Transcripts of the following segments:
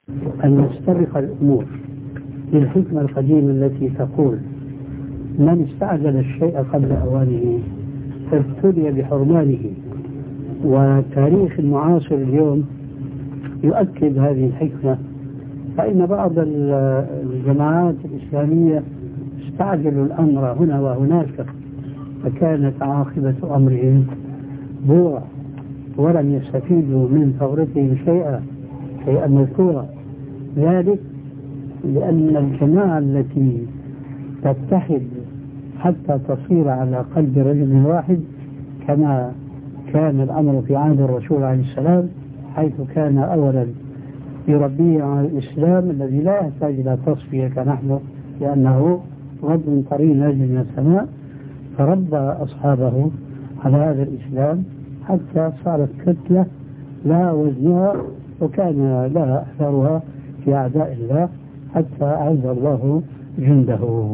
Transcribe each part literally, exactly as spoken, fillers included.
أن نستبق الأمور للحكمة القديمة التي تقول: من استعجل الشيء قبل أوانه فابتلي بحرمانه. وتاريخ المعاصر اليوم يؤكد هذه الحكمة، فإن بعض الجماعات الإسلامية استعجلوا الأمر هنا وهناك، فكانت عاقبة أمرهم بوع، ولم يستفيدوا من ثورتهم شيئا شيئا مذكورا. ذلك لأن الجماعة التي تتحد حتى تصير على قلب رجل واحد، كما كان الأمر في عهد الرسول عليه السلام، حيث كان أولا يربيه على الإسلام الذي لا يحتاج إلى تصفية كنحن، لأنه رب طري نازل من السماء، فربى أصحابه على هذا الإسلام حتى صارت كتلة لا وزنها وكان لها أثرها في أعداء الله، حتى أعز الله جنده.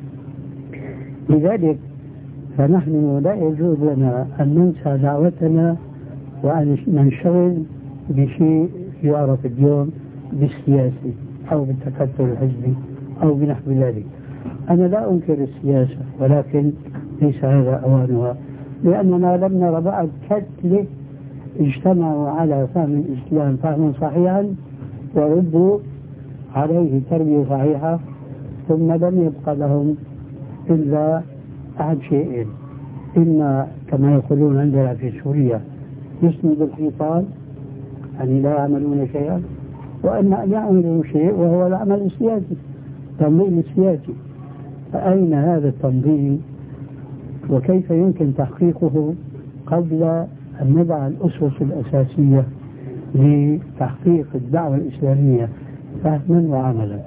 لذلك فنحن لا يجوز لنا أن ننسى دعوتنا وأن ننشغل بشيء يعرف اليوم بالسياسي أو بالتكتل الحزبي أو بنحو ذلك. أنا لا أنكر السياسة، ولكن ليس هذا أوانها، لأننا لم نرى بعد كتلة اجتمعوا على فهم الإسلام فهما صحيحا وردوا عليه تربية صحيحة، ثم لم يبقى لهم إلا أحد شيئين: إما كما يقولون عندنا في سوريا يسند الحيطان، يعني لا يعملون شيئا، وأما أن يعملوا شيء وهو العمل السياسي، التنظيم السياسي. فأين هذا التنظيم وكيف يمكن تحقيقه قبل أن نضع الأسس الأساسية لتحقيق الدعوة الإسلامية فهما وعملا؟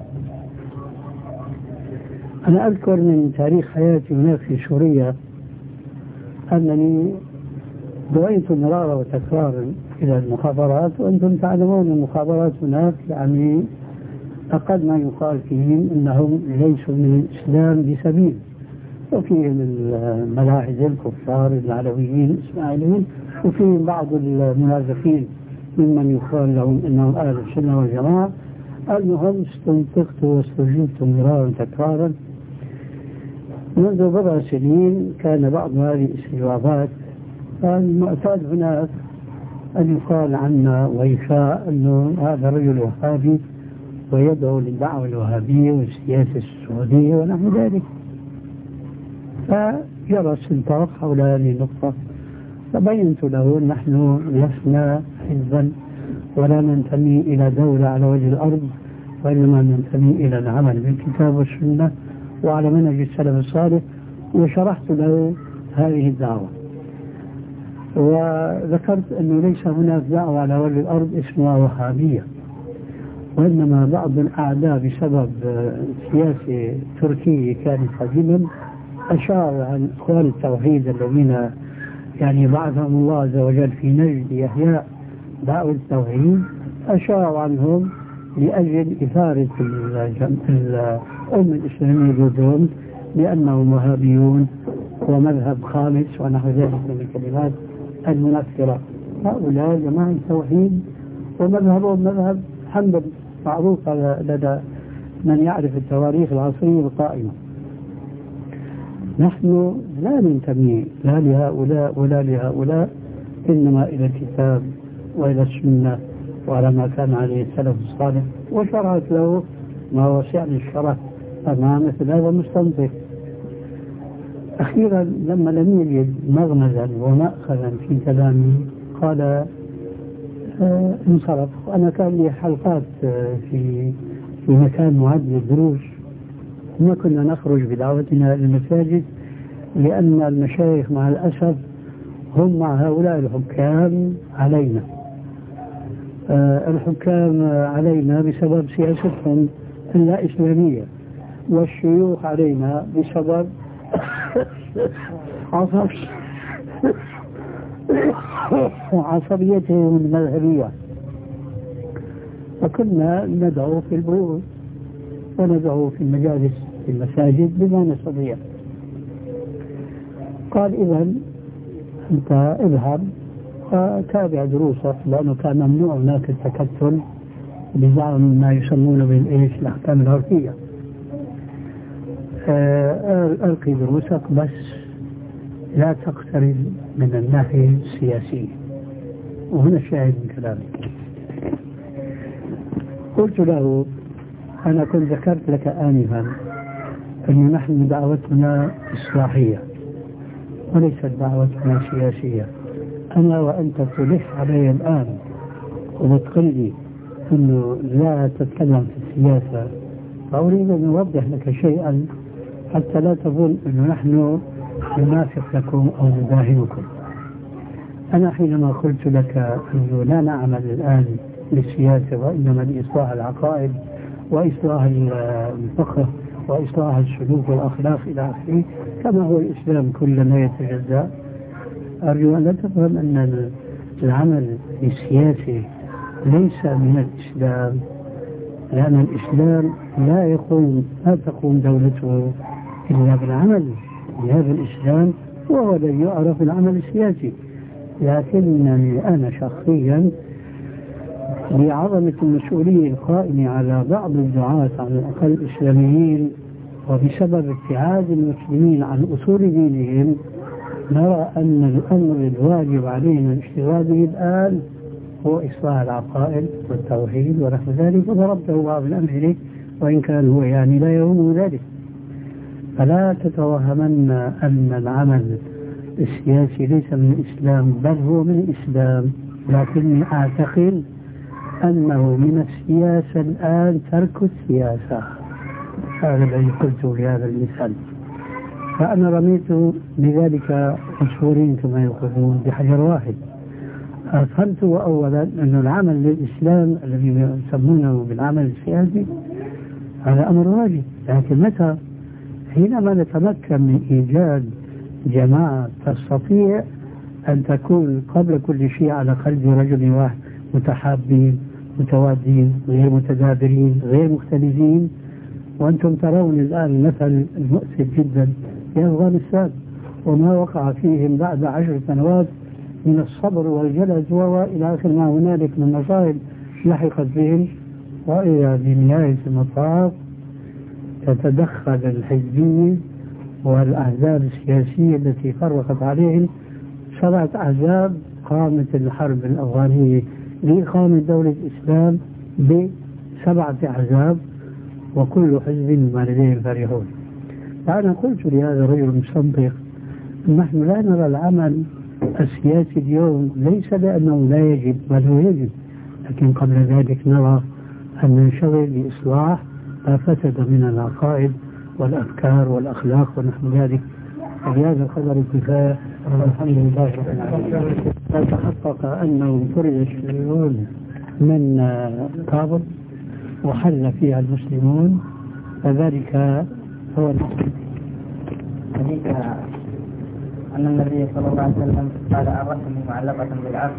أنا أذكر من تاريخ حياتي هناك في سوريا أنني دعيت مرارا وتكرارا إلى المخابرات، وأنتم تعلمون المخابرات هناك يعني أقل ما يقال فيهم أنهم ليسوا من الإسلام بسبيل، وفيهم الملاحدة الكفار العلويين الإسماعيليين، وفيهم بعض المنافقين ممن يقال لهم أنهم أهل السنة والجماعة. المهم استنطقت واستجبت مرارا تكرارا. منذ بضع سنين كان بعض هذه الاستجوابات، المعتاد هناك أن يقال عنا ويشاء أنه هذا رجل وهابي ويدعو للدعوة الوهابية والسياسة السعودية ونحو ذلك، فجرى استنطاق حول هذه النقطة. فبينت له: نحن لسنا حزبا ولا ننتمي إلى دولة على وجه الأرض، وإنما ننتمي إلى العمل بالكتاب والسنة وعلى منهج السلف الصالح. وشرحت له هذه الدعوة، وذكرت أنه ليس هناك دعوة على وجه الأرض اسمها وهابية، وإنما بعض الأعداء بسبب سياسة تركية كانت قديما أشار عن إخوان التوحيد الذين يعني بعثهم الله عز وجل في نجد إحياء دعوة التوحيد، أشار عنهم لأجل إثارة الأمة الإسلامية ضدهم لأنهم وهابيون ومذهب خامس ونحو ذلك من الكلمات المنفرة. هؤلاء جماعة التوحيد ومذهبهم مذهب حنبلي معروف لدى من يعرف التواريخ العصرية القائمة. نحن لا ننتمي لا لهؤلاء ولا لهؤلاء، إنما إلى الكتاب وإلى السنة وعلى ما كان عليه السلف الصالح. وشرعت له ما وسعني الشرع أمام مثل هذا المستنطق. أخيرا لما لم يجد مغمزا ومأخذا في كلامي قال آه انصرف. وأنا كان لي حلقات آه في في مكان معد للدروس، ما كنا نخرج بدعوتنا إلى المساجد، لأن المشايخ مع الأسف هم مع هؤلاء الحكام علينا. آه الحكام علينا بسبب سياستهم اللا إسلامية، والشيوخ علينا بسبب عصب عصبيتهم المذهبية. فكنا ندعو في البيوت وندعو في المجالس في المساجد بما نستطيع. قال: إذن أنت اذهب وتابع دروسك، لأنه كان ممنوع هناك التكتل بزعم ما يسمونه بالإيش الأحكام العرفية. ألقي دروسك بس لا تقترب من الناحية السياسية. وهنا الشاهد من كلامك. قلت له أنا كنت ذكرت لك آنفا أن نحن دعوتنا إصلاحية وليست دعوتنا سياسية. أنا وأنت تلح علي الآن وبتقول لي أنه لا تتكلم في السياسة، فأريد أن أوضح لك شيئا حتى لا تظن أنه نحن ننافق لكم أو نداهنكم. أنا حينما قلت لك أنه لا نعمل الآن للسياسة وإنما لإصلاح العقائد وإصلاح الفقه وإصلاح السلوك والأخلاق إلى آخره كما هو الإسلام كلما يتجزأ، أرجو أن لا تفهم أن العمل السياسي ليس من الإسلام، لأن الإسلام لا يقوم لا تقوم دولته إلا بالعمل بهذا الإسلام، وهو الذي يعرف العمل السياسي. لكنني أنا شخصيا بعظمة المسؤولية القائمة على بعض الدعاة على الأقل الإسلاميين وبسبب ابتعاد المسلمين عن أصول دينهم، نرى أن الأمر الواجب علينا الاشتغال به الآن هو إصلاح العقائد والتوحيد ونحو ذلك، وضربته بعض الأمثلة وإن كان هو يعني لا يهم ذلك. فلا تتوهمن أن العمل السياسي ليس من الإسلام، بل هو من الإسلام، لكني أعتقد أنه من السياسة الآن ترك السياسة. هذا الذي قلته بهذا المثال. فأنا رميت بذلك مشهورين كما يقولون بحجر واحد. أفهمت أولا أن العمل للإسلام الذي يسمونه بالعمل السياسي هذا أمر واجب، لكن متى؟ حينما نتمكن من إيجاد جماعة تستطيع أن تكون قبل كل شيء على قلب رجل واحد، متحابين متوادين غير متدابرين غير مختلفين. وأنتم ترون الآن المثل المؤسف جدا في أفغانستان وما وقع فيهم بعد عشر سنوات من الصبر والجلد وإلى آخر ما هنالك من مصائب لحقت بهم، وإذا بنهاية المطاف تتدخل الحزبية والأحزاب السياسية التي فرقت عليهم. سبعة أحزاب قامت الحرب الأفغانية لإقامة دولة الإسلام بسبعة أحزاب وكل حزب ما لديهم فرحون. فأنا قلت لهذا الرجل المصدق نحن لا نرى العمل السياسي اليوم ليس لأنه لا يجب بل هو يجب، لكن قبل ذلك نرى أن ننشغل بإصلاح ما فسد من العقائد والأفكار والأخلاق ونحو ذلك. بهذا القدر كفاية والحمد لله رب العالمين. تحقق أنه فرض الشيوعيون من كابل وحل فيها المسلمون، فذلك هو حديث أن النبي صلى الله عليه وسلم قال الرحم معلقة بالعبد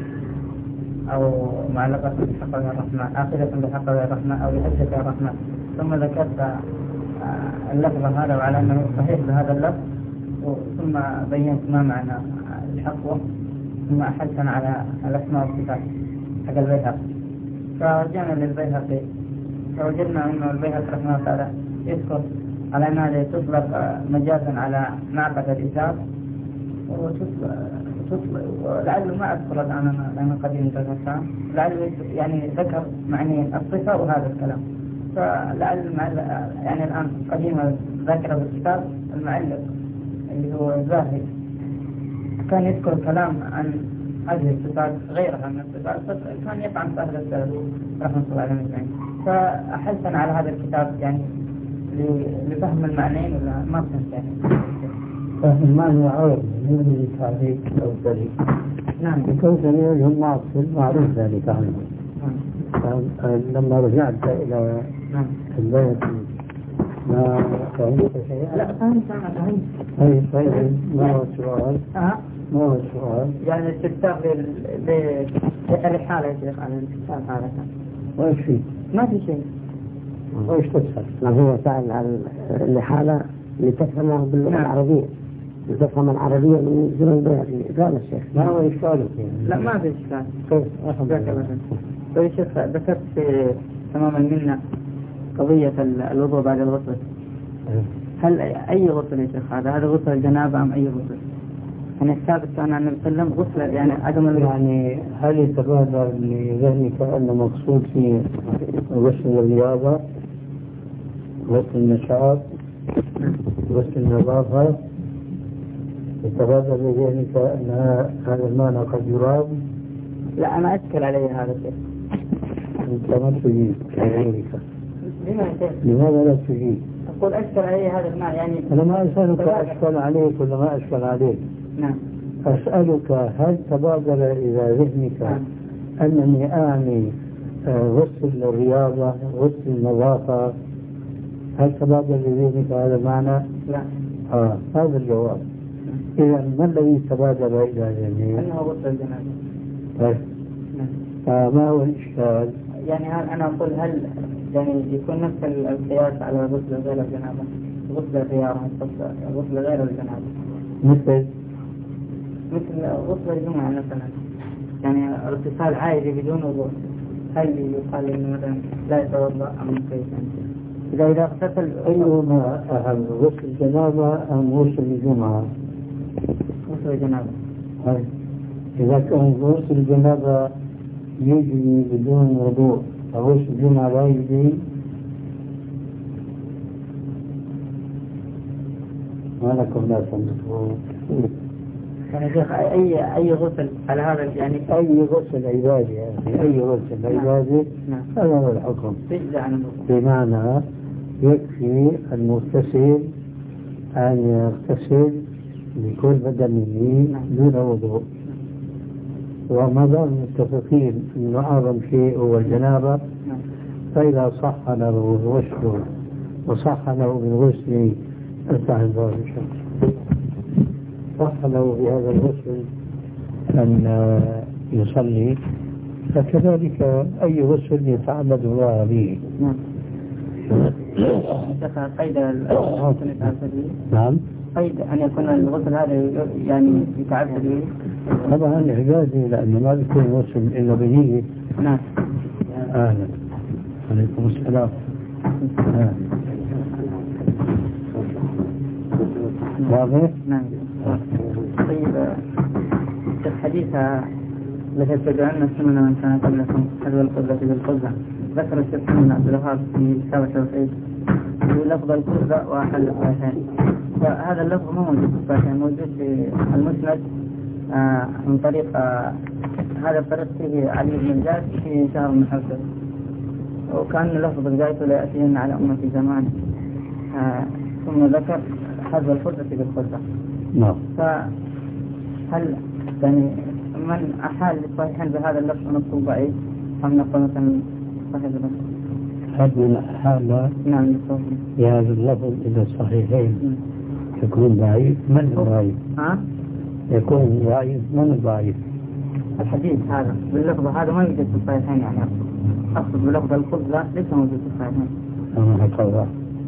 أو معلقة بحق الرحمن، آخذة بحق الرحمن أو بحجة الرحمن، ثم ذكرت اللفظ هذا وعلى أنه صحيح بهذا اللفظ، ثم بينت ما معنى الحق، ثم أحدثنا على الأسماء والصفات حق البيهقي. فرجعنا للبيهقي فوجدنا أنه البيهقي رحمه الله تعالى يذكر على أنها تطلق مجازا على نعقة الإساف، ولعله ما أذكر الآن لأن قديم تذكر، لعله يعني ذكر معنى الصفة وهذا الكلام، فلعل يعني الآن قديما ذكر بالكتاب المعلق اللي هو الزاهد كان يذكر كلام عن هذه الصفات غيرها من الصفات، كان يطعن في أهل السلف رحمة الله عليهم. فأحسن على هذا الكتاب يعني لفهم المعنيين ولا ما فهمت يعني؟ فهم المعنى عرض من تعريف الكوثري. نعم الكوثري هم معصر معروف ذلك عنه. لما رجعت إلى البيت ما فهمت شيئا؟ لا فهمت أنا فهمت. طيب طيب ما هو السؤال؟ أه ما هو السؤال؟ يعني الاستفتاء بالرحالة يا شيخ على الاستفتاء هذا. وإيش فيه؟ ما في شيء. وإيش تسأل؟ ما هو سأل عن الرحالة لتفهمه باللغة نعم. العربية. تفهم العربية من زمن البيهقي. قال الشيخ ما هو إشكالك؟ لا ما في إشكال. طيب شيخ ذكرت في تمام المنة قضية الوضوء بعد الغسل. هل أي غسل يا شيخ هذا؟ هذا غسل الجنابة أم أي غسل؟ يعني الثابت كان عن النبي صلى الله عليه وسلم غسل يعني عدم يعني هل يتبادر لذهنك أن مقصود في غسل الرياضة، غسل النشاط، غسل النظافة، يتبادر لذهنك أن هذا المعنى قد يراد؟ لا أنا أشكل عليه هذا الشيء. أنت ما تجيب كغيرك. لماذا؟ لماذا لا تجيب؟ أقول أشكل عليه هذا المعنى يعني. أنا ما أسألك أشكل عليك ولا ما أشكل عليك. نعم. أسألك هل تبادر إلى ذهنك نعم. أنني أعني غسل الرياضة، غسل النظافة، هل تبادر لذهنك هذا المعنى؟ لا. آه هذا الجواب. إذا ما الذي تبادر إلى ذهنك؟ أنه غسل الجنابة. طيب. نعم. آه ما هو الإشكال؟ يعني هل أنا أقول هل يعني يكون نفس القياس على غسل غير الجنابة، غسل الرياضة، غسل غير الجنابة؟ مثل مثل غسل الجمعة مثلا، يعني اغتسال عادي بدون وضوء، هل يقال إنه مثلا لا يتوضأ أم كيف؟ إذا إذا اغتسل أيهما أهم، غسل الجنابة أم غسل الجمعة؟ غسل الجنابة. إذا كان غسل الجنابة يجري بدون وضوء غسل الجمعة لا يجري، ما لكم لا تنظرون. يعني شيخ أي أي غسل على هذا يعني أي غسل عبادي يعني أي غسل عبادي نعم. هذا هو الحكم. عن بمعنى يكفي المغتسل أن يغتسل بكل بدنه دون وضوء. وما دام متفقين أنه أعظم شيء هو الجنابة، فإذا صح له الغسل وصح له بالغسل انتهى الباب إن شاء الله. صح له بهذا الغسل أن يصلي، فكذلك أي غسل يتعبد الله به. نعم. قيد الغسل نعم. قيد أن يكون الغسل هذا يعني يتعبد به. طبعا عبادي لأنه ما بيكون غسل إلا بنية. نعم. أهلا. عليكم السلام. آه. واضح؟ نعم. طيب الحديث الذي تدعون السنة من كان قبلكم حذو القبلة بالقبلة، ذكر الشيخ من عبد الوهاب في كتاب التوحيد لفظ القبلة وأحل الصحيحين، فهذا اللفظ ما موجود في الصحيحين، موجود في المسند آه من طريق آه هذا الطريق فيه علي بن زيد في شهر من حفظه، وكان لفظ بدايته لا يأتين على أمة زمان آه ثم ذكر حذو القبلة بالقبلة. نعم. فهل يعني من أحال الصحيحين بهذا اللفظ نقول ضعيف أم نقول مثلا صحيح اللفظ؟ هل من أحال نعم بهذا اللفظ إلى الصحيحين يكون ضعيف؟ من ضعيف؟ ها؟ يكون ضعيف من ضعيف؟ الحديث هذا باللفظ هذا ما يوجد في الصحيحين، يعني أقصد بلفظ القبلة ليس موجود في الصحيحين. أنا هكذا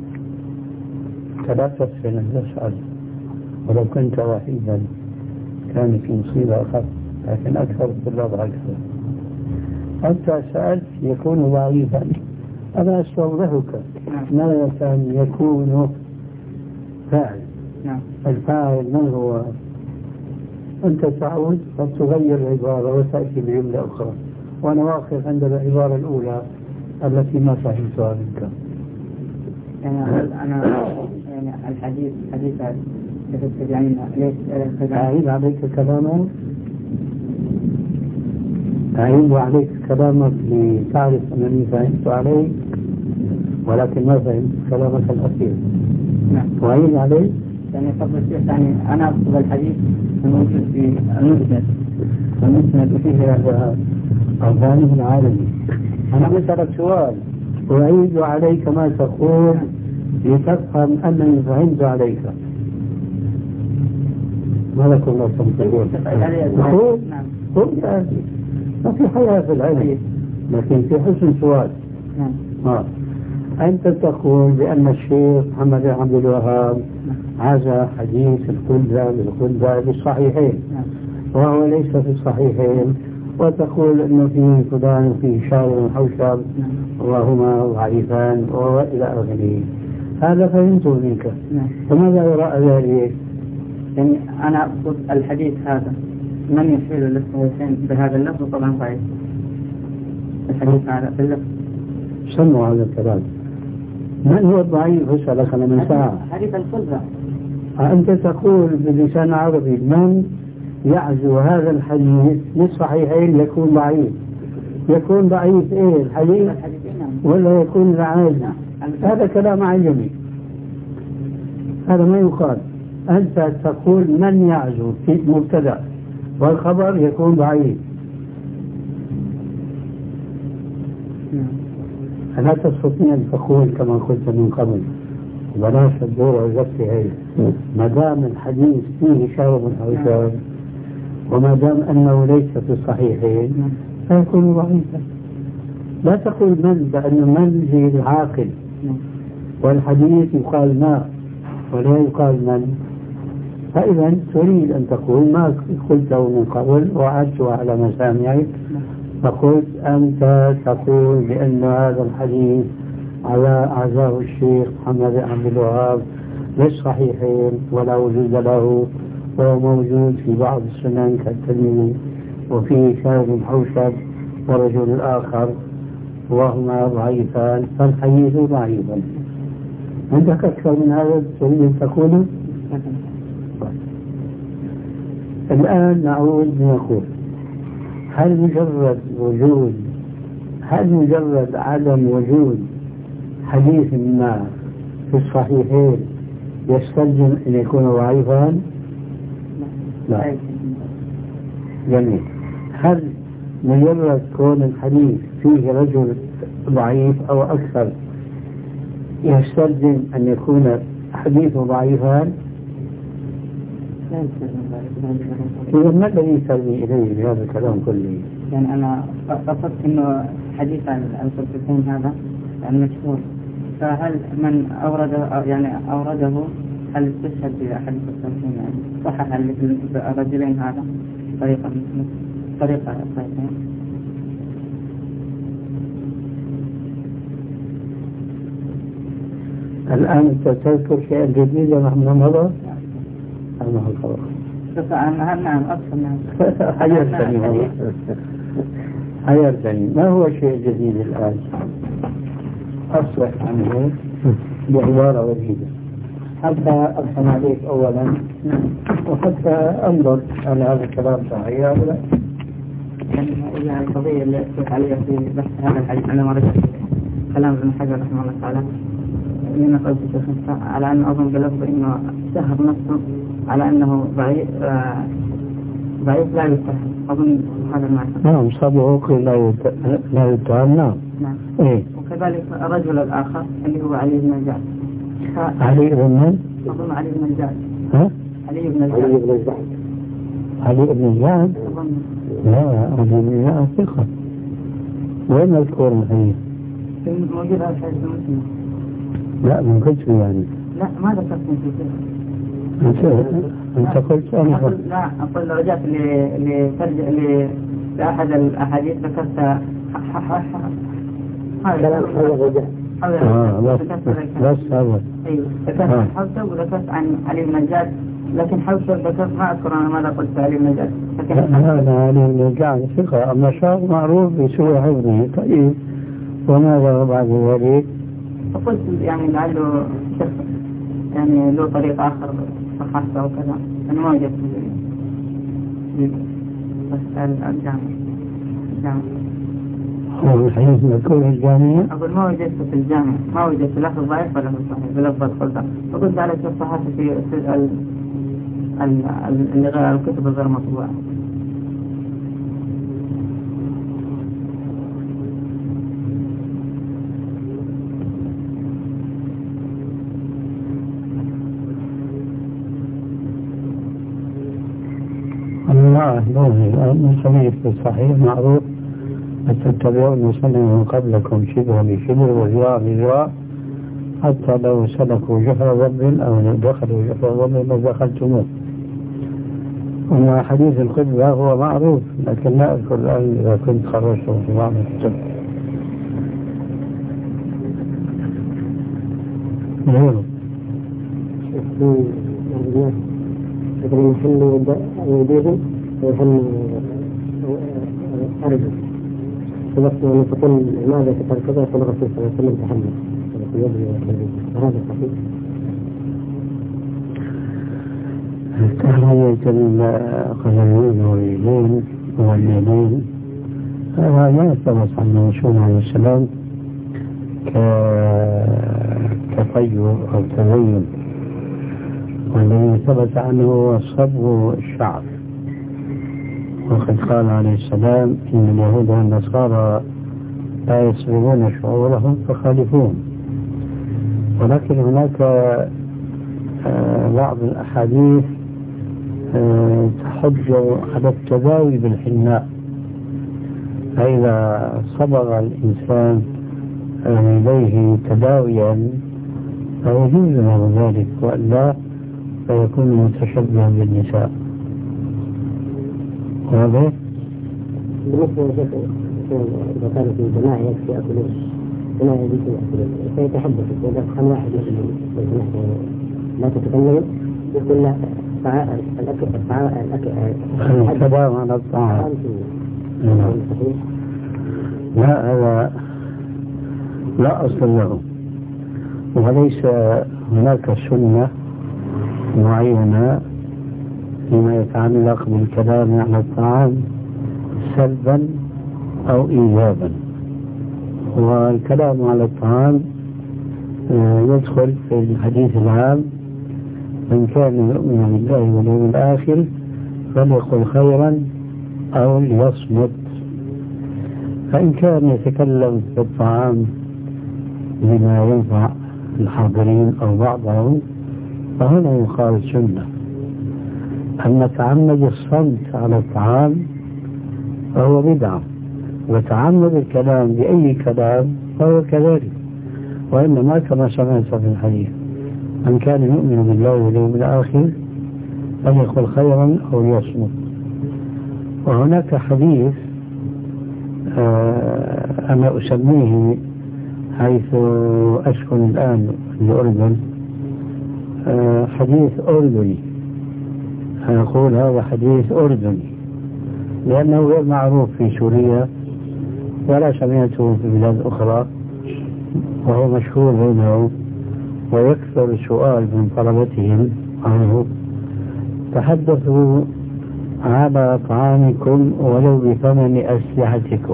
ثلاثة سنة نسأل، ولو كنت وحيدا كانت المصيبة أخف، لكن أكثر الطلاب هكذا. أنت سألت يكون ضعيفا، أنا أستوضحك ماذا كان يكون فاعل. نعم. الفاعل من هو؟ أنت تعود فتغير العبارة وتأتي بجملة أخرى، وأنا واقف عند العبارة الأولى التي ما فهمتها منك. يعني أنا يعني الحديث حديث يعني ليش أعيد عليك كلامك أعيد عليك كلامك لتعرف أنني فهمت عليك، ولكن ما فهمت كلامك الأخير. نعم. وأعيد عليك يعني قبل الشيخ يعني أنا أقصد الحديث الموجود في المسند المسند فيه هذا الظالم العالمي. أنا أسألك سؤال وأعيد عليك ما تقول لتفهم أنني فهمت عليك. ما لكم لا تنطقون؟ قول قل ما في حياة في العلم، لكن في حسن سؤال. نعم. آه. أنت تقول بأن الشيخ محمد بن عبد الوهاب عزى حديث الخلة بالخلة بالصحيحين وهو ليس في الصحيحين، وتقول أنه فيه فلان وفيه شاور وحوشب وهما ضعيفان وإلى آخره. هذا فهمته منك، فماذا وراء ذلك؟ يعني أنا أقصد الحديث هذا من يحيل للصحيحين بهذا اللفظ طبعا ضعيف. الحديث هذا باللفظ سموا هذا الكلام. من هو الضعيف؟ اسألك أنا من ساعة. حديث الخلة. أنت تقول باللسان العربي من يعزو هذا الحديث للصحيحين يكون ضعيف. يكون ضعيف إيه الحديث ولا يكون العاجز؟ هذا كلام عجمي، هذا ما يقال. أنت تقول من يعزو في مبتدأ والخبر يكون ضعيف. ألا تستطيع أن تقول كما قلت من قبل بلاش الدور والزفت هي ما دام الحديث فيه شارب أو شارب وما دام أنه ليس في الصحيحين فيكون ضعيفا. لا تقول من، لأن من زي العاقل والحديث يقال ما ولا يقال من. فإذا تريد أن تقول ما قلته من قبل وعدت على مسامعك، فقلت أنت تقول بأن هذا الحديث على عزاه الشيخ محمد بن عبد الوهاب للصحيحين ولا وجود له، وهو موجود في بعض السنن كالترمذي وفيه شاهد حوشب ورجل آخر وهما ضعيفان فالحديث ضعيفا. عندك أكثر من هذا تريد أن تقوله؟ الآن نعود لنقول هل مجرد وجود هل مجرد عدم وجود حديث ما في الصحيحين يستلزم أن يكون ضعيفا؟ لا. جميل. هل مجرد كون الحديث فيه رجل ضعيف أو أكثر يستلزم أن يكون حديثه ضعيفا؟ إذا ما الذي يسلمي إليه بهذا الكلام كله؟ يعني أنا قصدت إنه حديث الصحيحين هذا يعني مشهور، فهل من أورده يعني أورده هل استشهد بحديث الصحيحين يعني صحح الرجلين هذا طريقة طريقة الصحيحين؟ الآن أنت تذكر شيئا جديدا مما مضى؟ أنا الخبر. نعم نعم أكثر نعم. حيرتني والله. حيرتني. ما هو الشيء الجديد الآن؟ أصلح عنه بعبارة وجيدة حتى أفهم عليك أولا وحتى أنظر هل هذا الكلام صحيح أو لا. يعني القضية اللي أشترك عليها في بحث هذا الحديث أنا مرة كلام ابن حجر رحمه الله تعالى لما قلت على أن أظن بلفظ إنه شهر نفسه على أنه ضعيف آه ضعيف لا يتهم. أظن هذا المعنى. نعم صدقه لا لا يتهم. نعم. نعم. إيه. وكذلك الرجل الآخر اللي هو علي بن الجعد. علي بن من؟ أظن علي بن الجعد. ها؟ علي بن الجعد. علي بن الجعد؟ أظن. لا علي بن الجعد ثقة. وين مذكور الحديث؟ موجود هذا الحديث المسلم. لا من قلت يعني. لا ما ذكرت من كثير. أنت أنت قلت أنا أقول لا أقول لو رجعت لترجع لأحد الأحاديث ذكرت هذا رجع آه بس بس هذا أيوه ذكرت حوشب وذكرت عن علي بن الجعد، لكن حوشب ذكرت ما أذكر أنا ماذا قلت علي بن الجعد. هذا علي بن الجعد ثقة أما شاء معروف بسوء حفظه. طيب وماذا بعد ذلك؟ فقلت يعني لعله شخص يعني له طريق آخر صححته وكذا أنا ما وجدت بس الجامع الجامع هو الحديث مذكور في الجامعة؟ أقول ما وجدته في الجامع ما وجدت لفظ ضعيف ولا صحيح بلفظ الخلطة، فقلت على شيء صححته في الكتب الغير مطبوعة. الله نوزي المصنف الصحيح معروف تتبعون سنة من قبلكم شبه بشبه وذراع بذراع حتى لو سلكوا جحر ضب أو دخلوا جحر ضب لدخلتموه. وما حديث الخطبة هو معروف، لكن لا أذكر الآن إذا كنت خرجته في بعض الكتب. غيره مثلا يحل يديه ويحل أرجل وقت أن تقول ماذا تقول كذا يقول الرسول صلى الله عليه وسلم تحمل في يده وهذا صحيح. تحلية القدمين واليدين واليدين هذا ما ثبت عن الرسول عليه السلام كتطير أو تزين، والذي ثبت عنه هو صبغ الشعر. وقد قال عليه السلام إن اليهود والنصارى لا يصبغون شعورهم فخالفون. ولكن هناك بعض الأحاديث تحض على التداوي بالحناء، فإذا صبغ الإنسان يديه تداويا فيجوز له ذلك، وإلا فيكون متشبها بالنساء. واضح؟ بالنسبة لشيخ إذا كان في جماعة يكفي يأكلون جماعة يكفي يأكلون فيتحدث إذا كان واحد مثلا لا تتكلم يقول لا الأكل الأكل الكلام على الطعام. لا هذا لا أصل له، وليس هناك سنة معينة فيما يتعلق بالكلام على الطعام سلبا أو إيجابا. والكلام على الطعام يدخل في الحديث العام من كان يؤمن بالله واليوم الآخر فليقل خيرا أو ليصمت. فإن كان يتكلم في الطعام بما ينفع الحاضرين أو بعضهم فهنا يقال سنة. أما تعمد الصمت على الطعام فهو بدعة، وتعمد الكلام بأي كلام فهو كذلك. وإنما كما سمعت في الحديث من كان يؤمن بالله واليوم الآخر فليقل خيرا أو ليصمت. وهناك حديث آه أنا أسميه حيث أسكن الآن الأردن آه حديث أردني. أنا أقول هذا حديث أردني لأنه غير معروف في سوريا ولا سمعته في بلاد أخرى، وهو مشهور بينهم ويكثر السؤال من طلبتهم عنه. تحدثوا على طعامكم ولو بثمن أسلحتكم.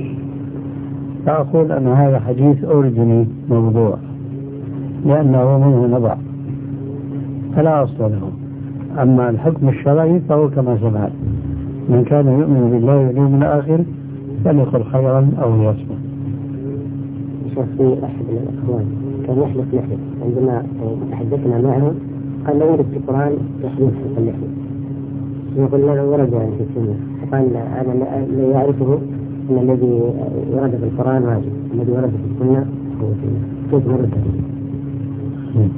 فأقول أن هذا حديث أردني موضوع لأنه منه نبع فلا أصل له. أما الحكم الشرعي فهو كما سمعت من كان يؤمن بالله واليوم الآخر فليقل خيرا أو ليصمت. في أحد الأخوان كان يحلف يحلف عندما تحدثنا معه قال لا يورد في القرآن يحلف في اللحية، يقول لا ورد يعني في السنة، فقال أنا لا يعرفه أن الذي ورد في القرآن واجب، الذي ورد في السنة هو سنة. كيف ورد هذه؟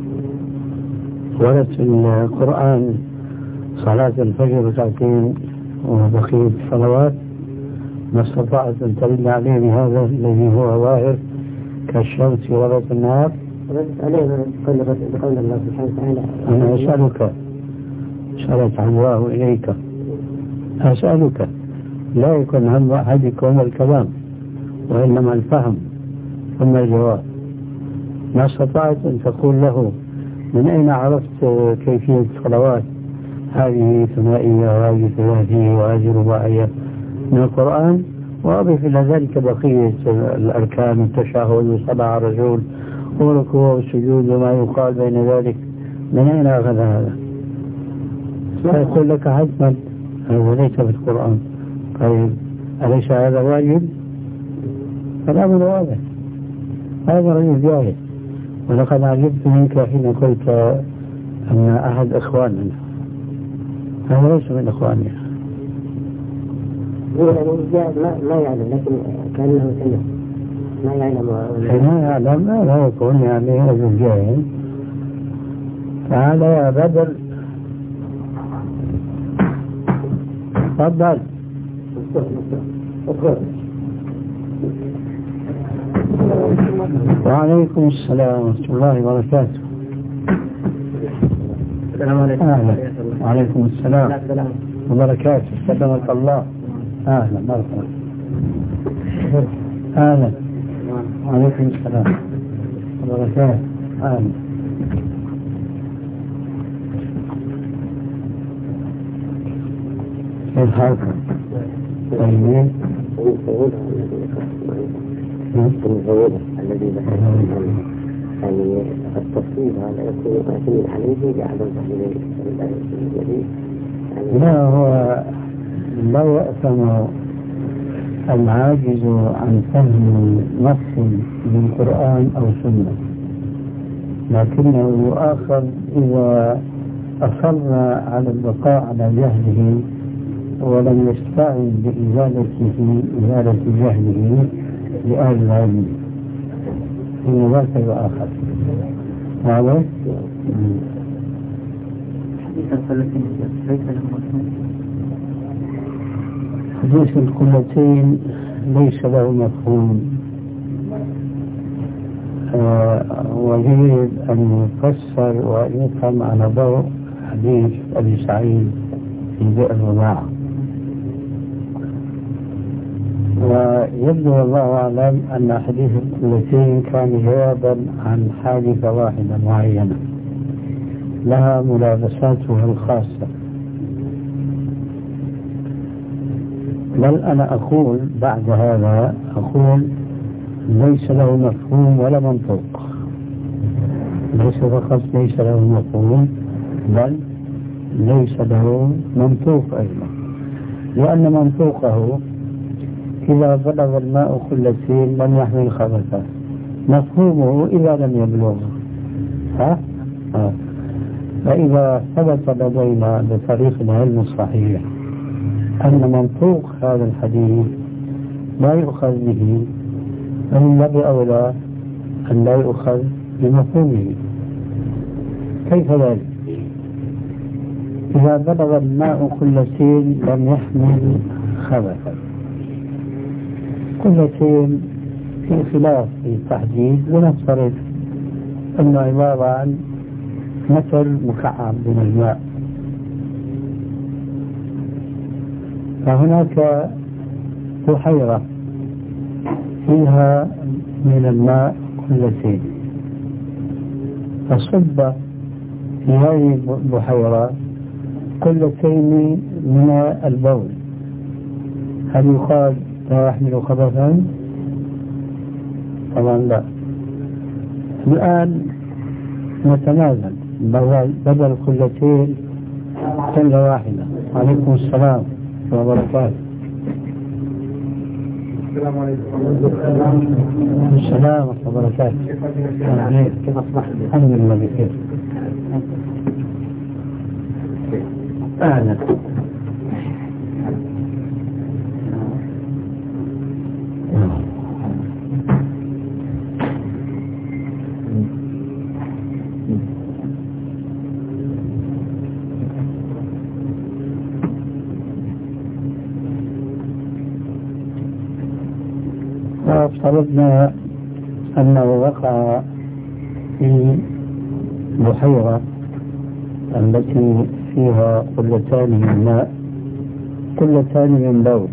ورد في القرآن صلاة الفجر ركعتين وبقية الصلوات ما استطاعت أن تدل عليه بهذا الذي هو ظاهر كالشمس ورد النار. ردت عليه بقول الله سبحانه وتعالى أنا أسألك شرط الله إليك أسألك لا يكون هم أحدكم الكلام وإنما الفهم ثم الجواب. ما استطعت أن تقول له من أين عرفت كيفية الصلوات هذه ثنائية وهذه ثلاثية وهذه رباعية من القرآن، وأضف إلى ذلك بقية الأركان التشهد وصلاة الرجل وركوع والسجود وما يقال بين ذلك، من أين أخذ هذا؟ فيقول لك حتما هذا ليس في القرآن. طيب أليس هذا واجب؟ فالأمر واضح، هذا رجل جاهل. ولقد عجبت منك حين قلت أن أحد إخواننا، هذا ليس من إخواننا. ما ما يعلم لكن كأنه سمع ما يعلم ما يعلم لا يكون يعني رجل جاهل. تعال يا بدر تفضل. وعليكم السلام ورحمة الله وبركاته. السلام عليكم. أهلا. وعليكم السلام وبركاته. سلمك الله. أهلا مرحبا. أهلا. وعليكم السلام وبركاته. أهلا. كيف حالك؟ طيبين؟ المزودة الذي ذكر يعني التصوير هذا يكون معتمد عليه بعدم تحليل الجديد. لا هو لا يأثم العاجز عن فهم نص من قرآن أو سنة، لكنه يؤاخذ إذا أصر على البقاء على جهله ولم يستعن بإزالته إزالة جهله لأهل العلم، إن ذاك يؤاخذ. هذا حديث القلتين ليس له مفهوم، آه ويجب أن يفسر وأن يفهم على ضوء حديث أبي سعيد في بئر الرضاعة. ويبدو والله أعلم أن حديث القلتين كان جوابا عن حادثة واحدة معينة لها ملابساتها الخاصة. بل أنا أقول بعد هذا أقول ليس له مفهوم ولا منطوق، ليس فقط ليس له مفهوم بل ليس له منطوق أيضا، لأن منطوقه إذا بلغ الماء قلتين لم يحمل خبثا، مفهومه إذا لم يبلغ. ها؟ ها. فإذا ثبت لدينا بطريق العلم الصحيح أن منطوق هذا الحديث لا يؤخذ به، فمن باب أولى أن لا يؤخذ بمفهومه. كيف ذلك؟ إذا بلغ الماء قلتين لم يحمل خبثا، قلتين في خلاف في التحديد، ونفترض أنه عبارة عن مثل مكعب من الماء، فهناك بحيرة فيها من الماء قلتين، فصب في هذه البحيرة قلتين من البول، هل يقال لا يحمل خبثا؟ طبعا لا. الآن نتنازل بدل قلتين قلة واحدة. عليكم السلام وبركاته. السلام عليكم. السلام وبركاته. كيف أصبحت؟ الحمد لله بخير. أهلا. افترضنا أنه وقع في بحيرة التي فيها قلتان من ماء قلتان من بول،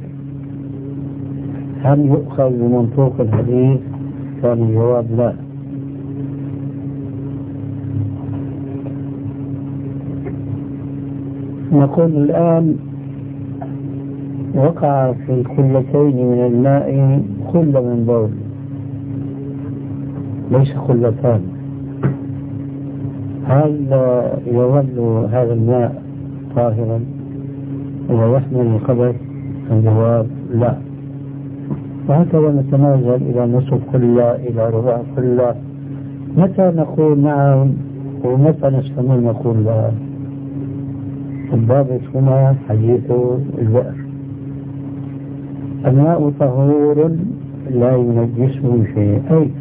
هل يؤخذ بمنطوق الحديث؟ كان الجواب لا. نقول الآن وقع في القلتين من الماء قلة من بول، ليس قلتان، هل يظل هذا الماء طاهرا ويحمل الخبث؟ الجواب لا. وهكذا نتنازل إلى نصف قلة إلى ربع قلة. متى نقول نعم ومتى نستمر نقول لا؟ الضابط هنا حديث البئر. الماء طهور لا ينجسه شيء، أي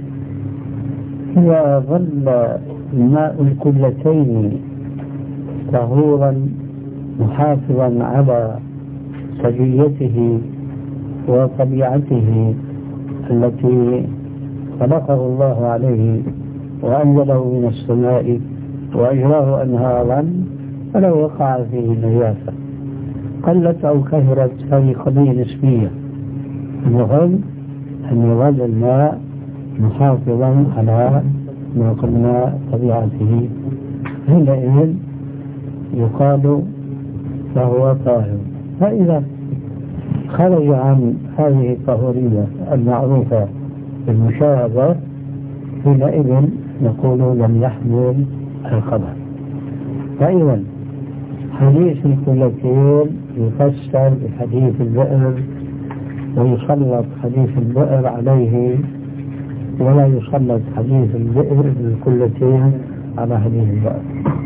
إذا ظل ماء الكلتين طهورا محافظا على سجيته وطبيعته التي خلقه الله عليه وأنزله من السماء وأجراه أنهارا، فلو وقع فيه نجاسة قلت أو كثرت هذه قضية نسبية. المهم أن يظل الماء محافظا على ما قلنا طبيعته، حينئذ يقال فهو طاهر. فإذا خرج عن هذه الطهورية المعروفة بالمشاهدة حينئذ نقول لم يحمل الخبر. فإذا حديث الكلتين يفسر بحديث البئر ويسلط حديث البئر عليه، ولا يسلط حديث البئر بالكلتين على حديث البئر.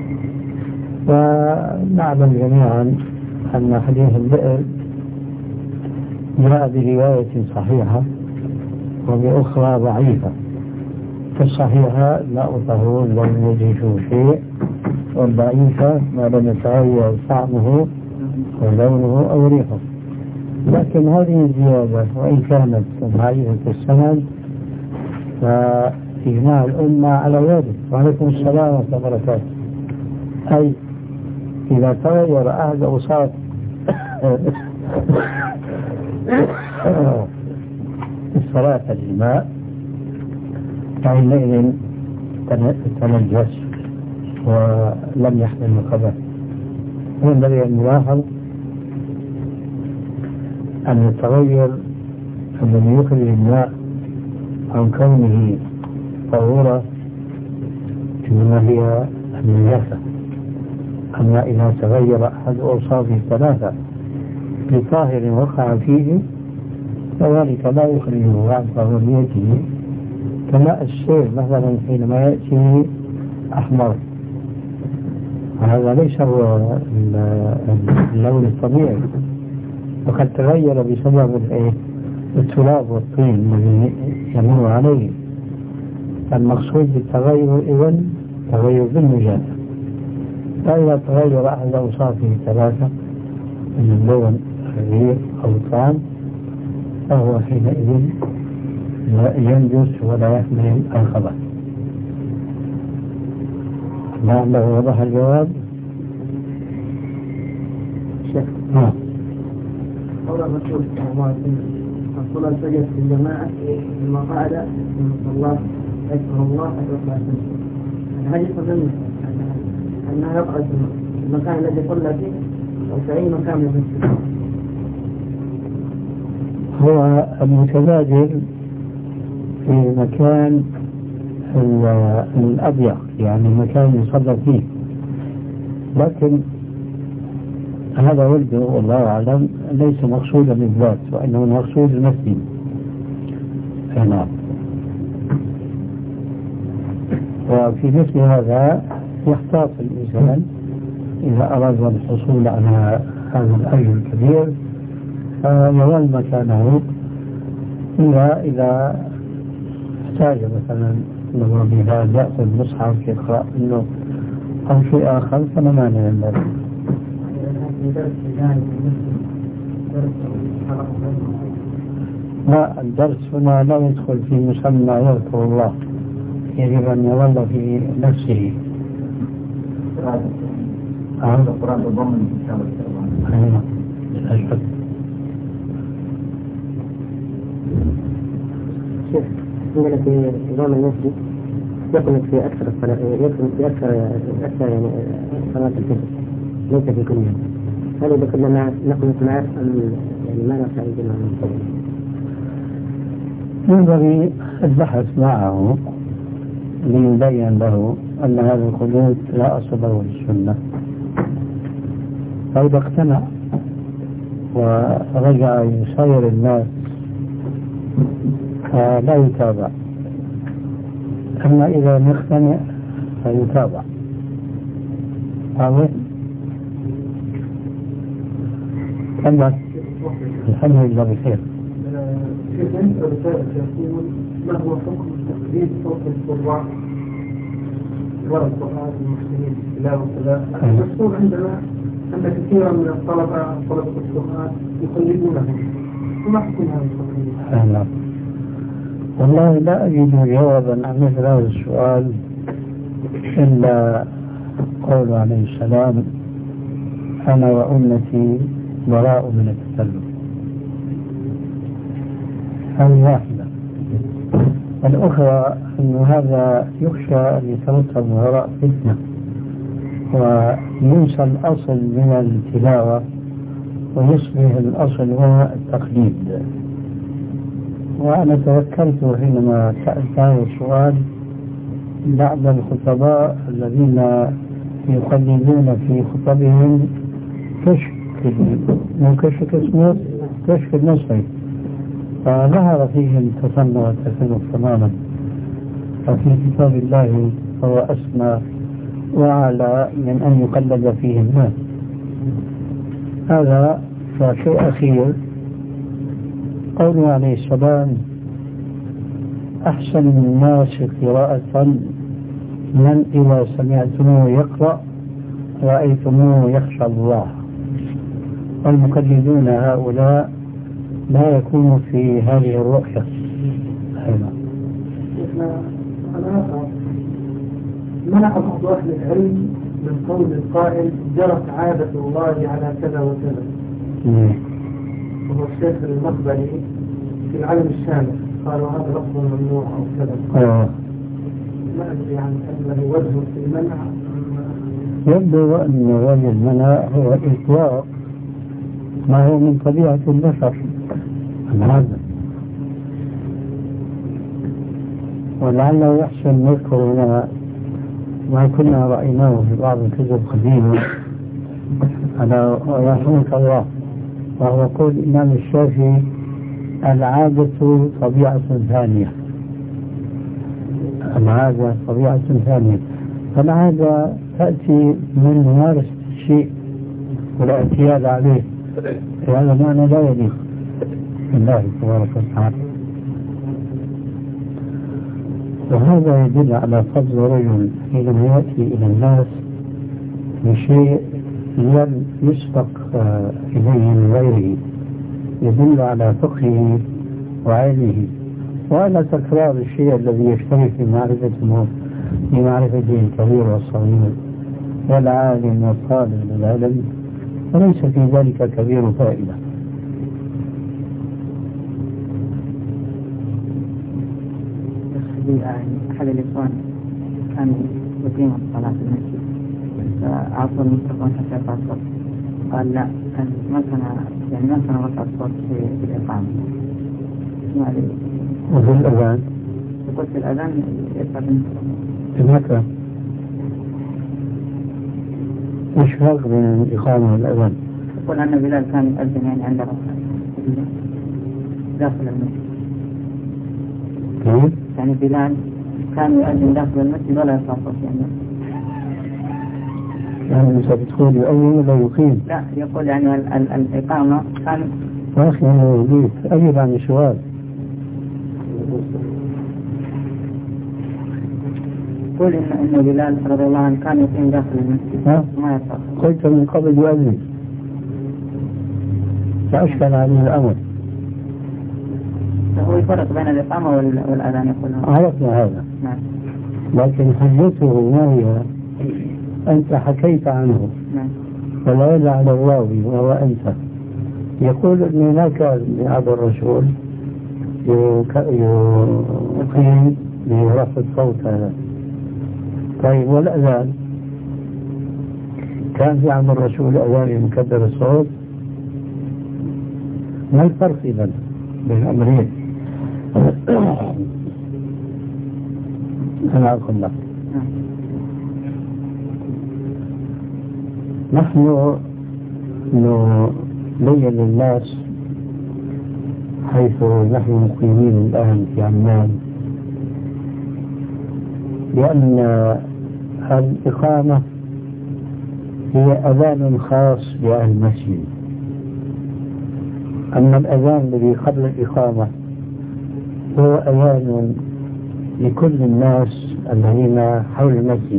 ونعلم جميعا أن حديث البئر جاء برواية صحيحة وبأخرى ضعيفة. في الصحيحة ماء طهور لم يجده شيء، والضعيفة ما لم يتغير طعمه ولونه أو ريحه. لكن هذه الزيادة وإن كانت ضعيفة السند فإجماع الأمة على ذلك. وعليكم السلام ورحمة الله وبركاته. أي إذا تغير أحد أوصاف الصلاة الماء فحينئذ تنجس ولم يحمل الخبث. ينبغي أن نلاحظ أن التغير الذي يخرج الماء عن كونه طهورة إنما هي النجاسة. أما إذا تغير أحد أوصافه الثلاثة بطاهر وقع فيه فذلك لا يخرجه عن طهوريته، كماء السيل مثلا حينما يأتي أحمر، هذا ليس هو اللون الطبيعي، وقد تغير بسبب التراب والطين الذي يمر عليه. المقصود بالتغير إذن تغير بالنجاسة. فإذا تغير أحد أوصافه الثلاثة من اللون الريح أو الطعم فهو حينئذ ينجس ولا يحمل الخبث. لعله وضح الجواب. نعم. قول الرسول صلى الله عليه وسلم الصلاة سجد في الجماعة ثم قعد ثم الله يذكر الله يطلع سنة. هل يفضل أنه يقعد في المكان الذي صلى فيه أو في أي مكان يمثل؟ هو المتبادل في مكان الأضيق، يعني مكان يصلى فيه، لكن هذا ولده والله أعلم ليس مقصودا بالذات وإنه مقصود المسجد. نعم. وفي مثل هذا يحتاط الإنسان إذا أراد الحصول على هذا الأجر الكبير فيظل مكانه إلا إذا احتاج مثلا أنه بهذا يأخذ مصحف يقرأ منه أو شيء آخر فلا مانع من ذلك. لا، الدرس هنا لا يدخل في مسمى يذكر الله، يجب أن يظل في نفسه. هذا القرآن يضمن كتاب القرآن. أشهد. شوف، عندنا في نظام المسجد يقنط في أكثر الصلاة، يقنط في أكثر أكثر يعني صلاة الفجر، ليس في كل يوم. هل إذا كنا نقنط معه أم يعني ما نفعل بما ينبغي البحث معه ليبين له أن هذا القنوت لا أصل له للسنة، فإذا اقتنع ورجع يسير الناس فلا يتابع، أما إذا لم يقتنع فيتابع. واضح؟ الحمد لله بخير. شيخ يسأل سائل يقول ما هو حكم تقليد صوت القراء ورا القرآن المسلمين تلاوة وكذا؟ المشهور عندنا أن كثيرا من الطلبة طلبة القرآن يقلدونهم، وما حكم هذا التقليد؟ نعم. والله لا أجد جوابا عن مثل هذا السؤال إلا قوله عليه السلام: أنا وأمتي براء من التكلم. هذه واحدة. الأخرى أن هذا يخشى أن يترتب وراء فتنة وينسى الأصل من التلاوة ويصبح الأصل هو التقليد. وأنا تذكرت حينما سألت هذا السؤال بعض الخطباء الذين يقلدون في خطبهم كشك مو كشك اسمه كشك النصري، فظهر فيه التصنع والتكلف تماما. ففي كتاب الله هو أسمى وأعلى من أن يقلد فيه الناس. هذا فشيء أخير قوله عليه السلام: أحسن الناس قراءة من إذا سمعتموه يقرأ رأيتموه يخشى الله. والمقلدون هؤلاء لا يكون في هذه الرؤية. أنا منع بعض أهل العلم من قول القائل جرت عادة الله على كذا وكذا، وهو الشيخ المقبلي في العلم الشامل قالوا هذا لفظ ممنوع أو كذا. آه. ما أدري يعني هل له وجه في المنع؟ يبدو أن وجه المنع هو إطلاق ما هو من طبيعة البشر هذا، ولعله يحسن نذكر هنا ما كنا رأيناه في بعض الكتب قديمة على رحمة الله، وهو قول الإمام الشافعي: العادة طبيعة ثانية. العادة طبيعة ثانية. فالعادة تأتي من ممارسة الشيء والاعتياد عليه، هذا معنى لا يليق بالله تبارك وتعالى. وهذا يدل على فضل رجل حينما يأتي إلى الناس بشيء لم يسبق إليه من غيره، يدل على فقهه وعلمه، وعلى تكرار الشيء الذي يشترك في معرفته في معرفته الكبير والصغير والعالم والطالب للعلم، وليس في ذلك كبير فائدة. أحد الإخوان كان يقيم الصلاة في المسجد فأعطوا الميكروفون حتى يرفع الصوت، قال لا كان ما كان يعني ما كان رفع الصوت في الإقامة. وفي الأذان يقول في الأذان يرفع الميكروفون في مكة. وش فرق بين الإقامة والأذان؟ يقول أن بلال كان يؤذن يعني عند داخل المسجد. كيف؟ يعني بلال كان يؤذن داخل المسجد ولا يرفع صوت يعني. يعني أنت بتقول يؤذن ولا يقيم؟ لا، يقول يعني ال ال الإقامة كان. يا أخي أنا أريد أجب عن السؤال. يقول إن إن بلال رضي الله عنه كان يقيم داخل المسجد ما يرفع. قلت من قبل يؤذن، فأشكل عليه الأمر. هو يفرق بين الإقامة والأذان يقول. عرفنا هذا. نعم. لكن حجته ما هي؟ أنت حكيت عنه. نعم. والعيل على الراوي وهو أنت. يقول أن ما كان لهذا الرسول يقيم برفع الصوت هذا. طيب والأذان كان في عمر الرسول أذان مكبر الصوت؟ ما الفرق إذن بين الأمرين؟ أنا أقول لك نحن نبين للناس حيث نحن مقيمين الآن في عمان لأن الإقامة هي أذان خاص بأهل المسجد، أما الأذان الذي قبل الإقامة هو أذان لكل الناس الذين حول المسجد.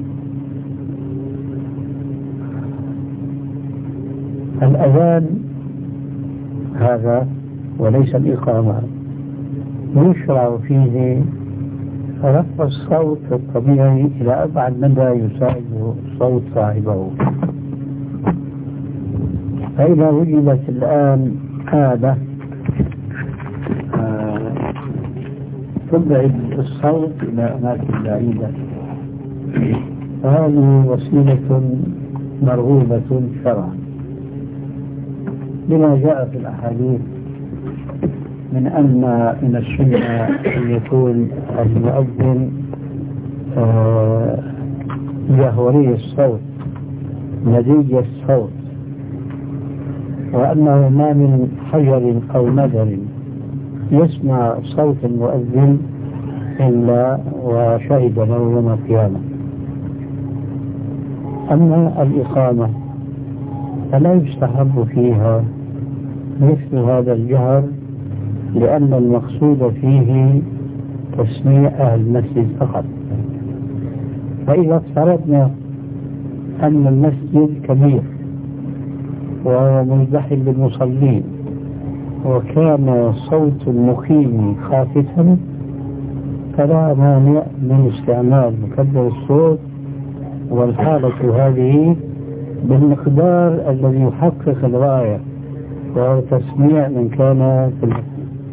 الأذان هذا وليس الإقامة يشرع فيه رفع الصوت الطبيعي إلى أبعد مدى يساعد صوت صاحبه. فإذا وجدت الآن آلة تبعد الصوت إلى أماكن بعيدة فهذه وسيلة مرغوبة شرعا لما جاء في الأحاديث من أن من السنة أن يكون المؤذن جهوري الصوت ندي الصوت، وأنه ما من حجر أو مدر يسمع صوت المؤذن إلا وشهد له يوم القيامة. أما الإقامة فلا يستحب فيها مثل هذا الجهر، لأن المقصود فيه تسميع أهل المسجد فقط. فإذا افترضنا أن المسجد كبير وهو مزدحم بالمصلين وكان صوت المقيم خافتا فلا مانع من استعمال مكبر الصوت، والحالة هذه بالمقدار الذي يحقق الغاية وهو تسميع من كان في المسجد.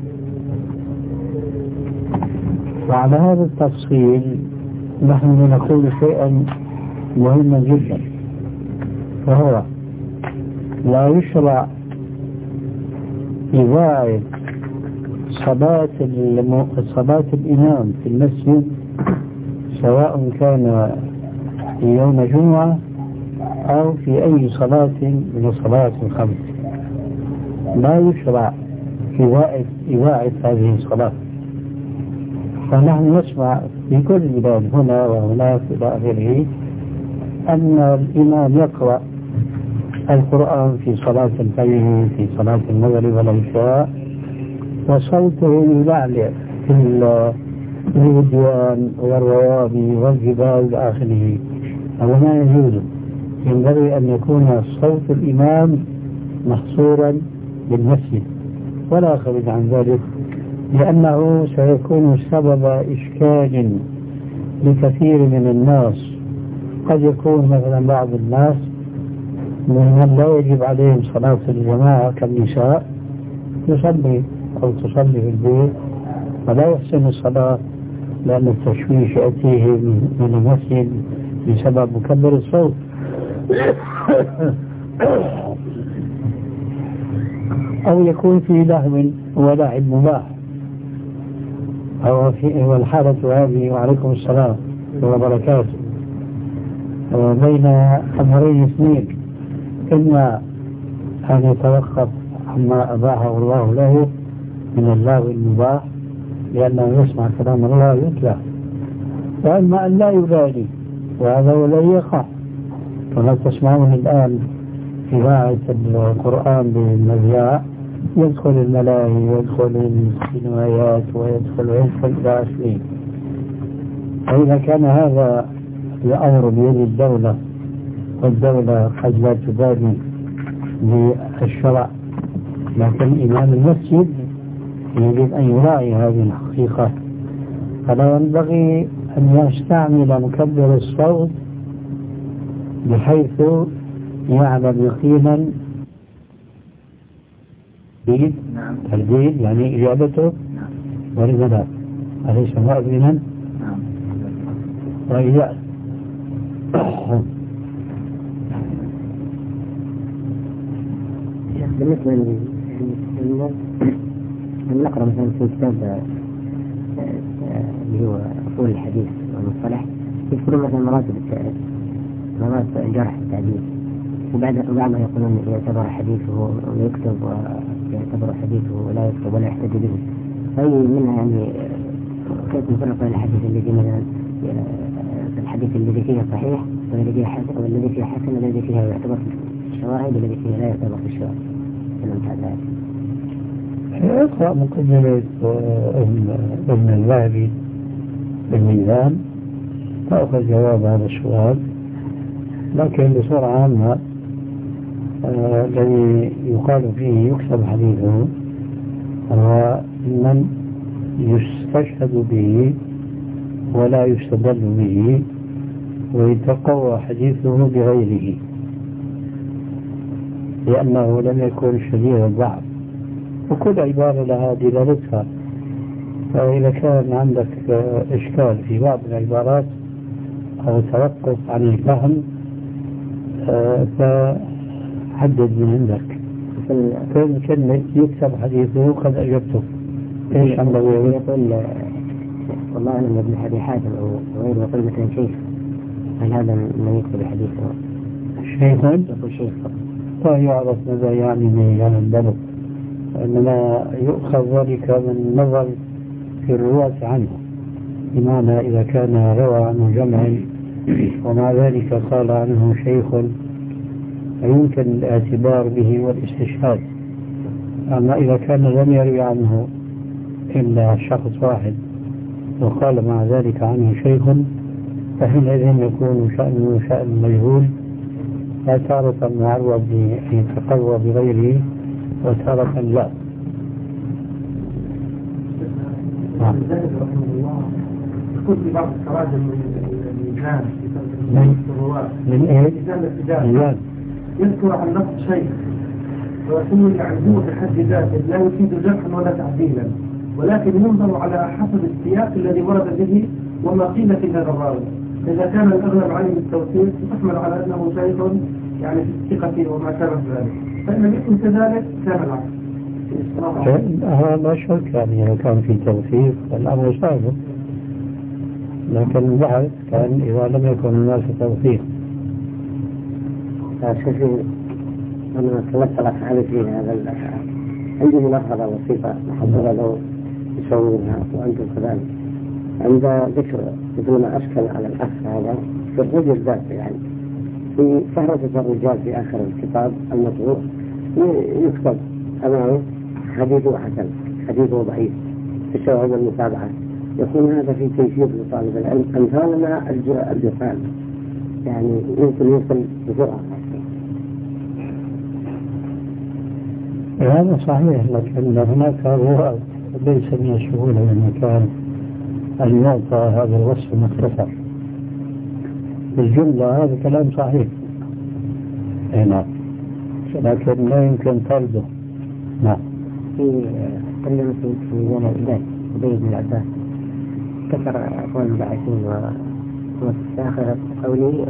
وعلى هذا التفصيل نحن نقول شيئا مهما جدا، فهو لا يشرع إذاعة صلاة صلاة الإمام في المسجد سواء كان في يوم جمعة أو في أي صلاة من الصلوات الخمس. لا يشرع إذاعة إذاعة هذه الصلاة. فنحن نسمع في كل بلاد هنا وهناك إلى آخره أن الإمام يقرأ القرآن في صلاة الفجر في صلاة المغرب والعشاء وصوته يلعلع في الوديان والروابي والجبال إلى آخره. هذا ما يجوز. ينبغي أن يكون صوت الإمام محصورا بالمسجد ولا خارج عن ذلك، لأنه سيكون سبب إشكال لكثير من الناس. قد يكون مثلا بعض الناس من لا يجب عليهم صلاة الجماعة كالنساء يصلي أو تصلي في البيت ولا يحسن الصلاة لأن التشويش يأتيه من المسجد بسبب مكبر الصوت. أو يكون في لهو ولعب مباح، أو في والحالة هذه وعليكم السلام وبركاته بين أمرين اثنين: إما أن يتوقف عما أباحه الله له من اللهو المباح لأنه يسمع كلام الله يتلى، وإما أن لا يبالي وهذا ولا يقع. كما تسمعون الآن إذاعة القرآن بالمذياع يدخل الملاهي ويدخل السينمائيات ويدخل ويدخل إلى آخره. فإذا كان هذا الأمر بيد الدولة والدولة قد لا تبالي بالشرع، لكن إمام المسجد يجب أن يراعي هذه الحقيقة، فلا ينبغي أن يستعمل مكبر الصوت بحيث يعلم يقينا ترديد يعني إجابته ولماذا أليس مؤذنا وإذا بالنسبة نقرأ مثلا في كتاب اللي هو أصول الحديث والمصطلح يذكرون مثلا مراتب مراتب الجرح التعديل، وبعد وبعضهم يقولون يعتبر حديثه ويكتب ويعتبر حديثه ولا يكتب ولا يحتج به. فأي منها يعني كيف نفرق بين الحديث الذي مثلا الحديث الذي فيه صحيح والذي فيه حسن والذي فيه حسن والذي فيه يعتبر في الشواهد والذي فيه لا يعتبر في الشواهد؟ اقرأ مقدمة ابن الذهبي بالميزان تأخذ جواب هذا السؤال. لكن بصورة عامة آه الذي يقال فيه يكتب حديثه هو من يستشهد به ولا يستدل به ويتقوى حديثه بغيره، لأنه لم يكن شديد الضعف، وكل عبارة لها دلالتها. فإذا كان عندك إشكال في بعض العبارات أو توقف عن الفهم فحدد من عندك. كل كلمة يكتب حديثه قد أجبته. إيش عنده يقول؟ يقول والله أنا من ابن أبي حاتم أو غيره يقول مثلا شيخ، هل هذا من يكتب حديثه؟ شيخ؟ يقول شيخ لا يعرف ماذا يعني من الضبط، إنما يؤخذ ذلك من نظر في الرواة عنه، بمعنى إذا كان روى عنه جمع ومع ذلك قال عنه شيخ فيمكن الاعتبار به والاستشهاد. أما إذا كان لم يروي عنه إلا شخص واحد وقال مع ذلك عنه شيخ فحينئذ يكون شأنه شأن مجهول، لا تارة معرض أن يتقوى بغيره وتارة لا. الذهبي رحمه الله يقول في بعض التراجم من الميزان في الرواة من ايه؟ ميزان الابتداء يذكر عن نفس شيء ويقول يعني هو بحد ذاته لا يفيد جرحا ولا تعديلا، ولكن ينظر على حسب السياق الذي ورد به وما قيل في هذا الراوي. إذا كان الأغلب عليه التوثيق تحمل على أنه شيخ يعني في الثقة وما كان ذلك، فإن لم يكن كذلك كان العكس. هذا شك يعني لو كان في توثيق الأمر صعب، لكن البحث كان إذا لم يكن الناس توثيق. شوفي أنا تمثل أفعالي في هذا الأشعار عندي ملاحظة بسيطة محضرة لو يسوونها وأنتم كذلك. عند ذكر مثل ما أشكل على الأخ هذا في الرجل ذاته، يعني في فهرسة الرجال في آخر الكتاب المطبوع يكتب أمامه حديثه حسن حديثه ضعيف في شواهد المتابعة. يكون هذا في تيسير لطالب العلم أمثالنا الجهال، يعني يمكن يوصل بسرعة. هذا صحيح، لكن هناك رواة ليس من السهولة بالمكان أن يعطى هذا الوصف مختصر بالجملة. هذا كلام صحيح هنا، لكن لا يمكن طرده. نعم. في كلمة في ميزان الإعداد أبي بن العباس كثر أقوال الباحثين وآخر قولي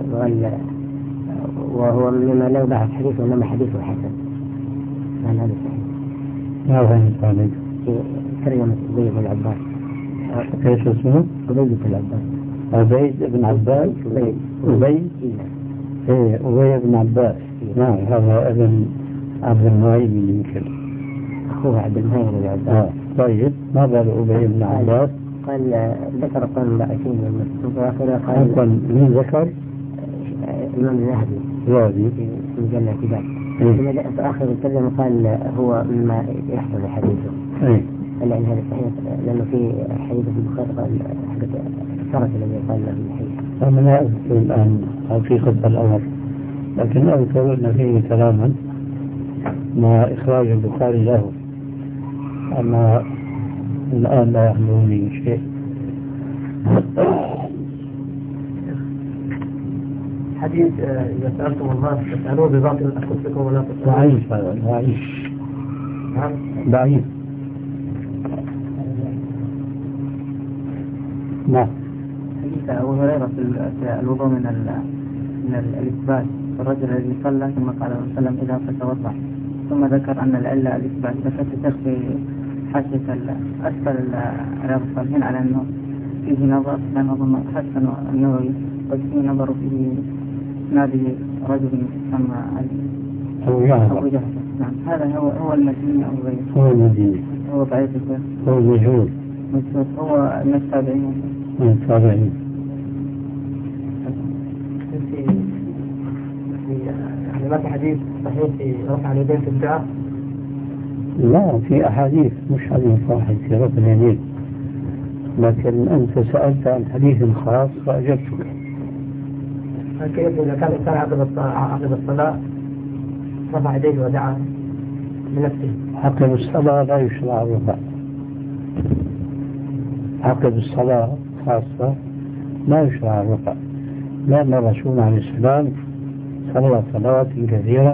وهو مما لا يباحث حديثه إنما حديثه حسن. هل هذا صحيح؟ ما فهمت عليك. في ترجمة أبي بن العباس. ايش اسمه؟ أبي بن العباس. أبي بن عباس. أبي. أبي. إيه أبي بن عباس. نعم هذا ابن عبد المعين يمكن. أخوه عبد المعين بن عباس. آه. طيب ما بال أبي بن عباس؟ قال ذكر قول الباحثين وآخره قال. قال مين ذكر؟ الإمام الذهبي. الذهبي. في مجلة الاعتدال. ثم جاء في آخر الكلمة قال هو مما يحفظ حديثه. إيه. قال يعني هذا صحيح لأنه في حديث في البخاري قال حدث السرق الذي قال له الحديث. أنا لا أذكر الآن حقيقة الأمر، لكن أذكر أن فيه كلاما مع إخراج البخاري له، أما الآن لا يحضرني شيء. حديث إذا سألتم الله فاسألوه بباطل أنفسكم ولا تسألوه. ضعيف هذا ضعيف. نعم. ضعيف. نعم. حديث أبو هريرة في الوضوء من من الإثبات، الرجل الذي صلى ثم قال صلى الله عليه وسلم إذا فتوضأ، ثم ذكر أن العلة الإثبات. ذكرت تخفي حاشية أسفل رياض الصالحين على أنه فيه نظر، لأن أظن حسن النووي وفيه نظر فيه نادي رجل يسمى أبو جهل. نعم هذا هو هو المديني أو غيره. هو المديني. هو ضعيف. هو المجهول. هو من التابعين. من التابعين. يعني ما في حديث صحيح في رفع اليدين في الدعاء. لا، في أحاديث مش حديث واحد في رفع اليدين، لكن أنت سألت عن حديث خاص فأجبتك. كيف إذا كان الإنسان عقب الصلاة رفع يديه ودعا بنفسه؟ عقب الصلاة لا يشرع الرفع. عقب الصلاة خاصة لا يشرع الرفع، لأن الرسول عليه السلام صلى صلوات كثيرة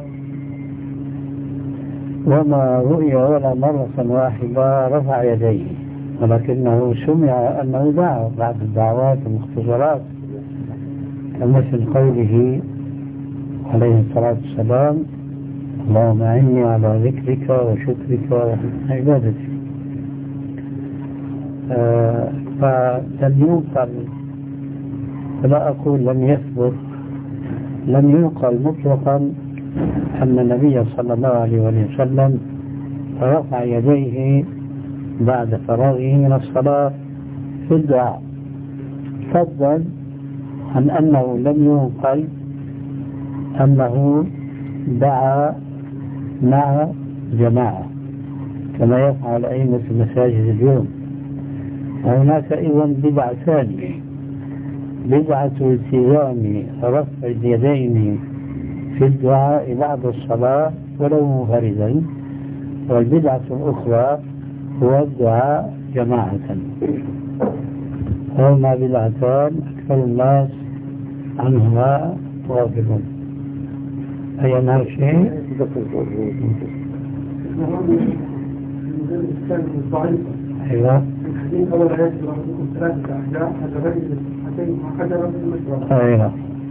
وما رؤي ولا مرة واحدة رفع يديه، ولكنه سمع أنه دعا بعد الدعوات المختصرات، كمثل قوله عليه الصلاة والسلام: اللهم أعني على ذكرك وشكرك وحسن عبادتك. آه فلم ينقل، فلا أقول لم يثبت، لم ينقل مطلقا أن النبي صلى الله عليه وسلم رفع يديه بعد فراغه من الصلاة في الدعاء، فضلا عن أنه لم ينقل أنه دعا مع جماعة كما يفعل أئمة المساجد اليوم. هناك أيضا بدعة ثانية، بدعة التزام رفع اليدين في الدعاء بعد الصلاة ولو منفردا، والبدعة الأخرى هو الدعاء جماعة. هما بدعتان أكثر الناس عنهما غافلون. أي نهار شيء؟ أيوة. الحديث أول آيات ربكم ثلاثة أحجار حجرين حتين وحجرا في المشرب. أيوة.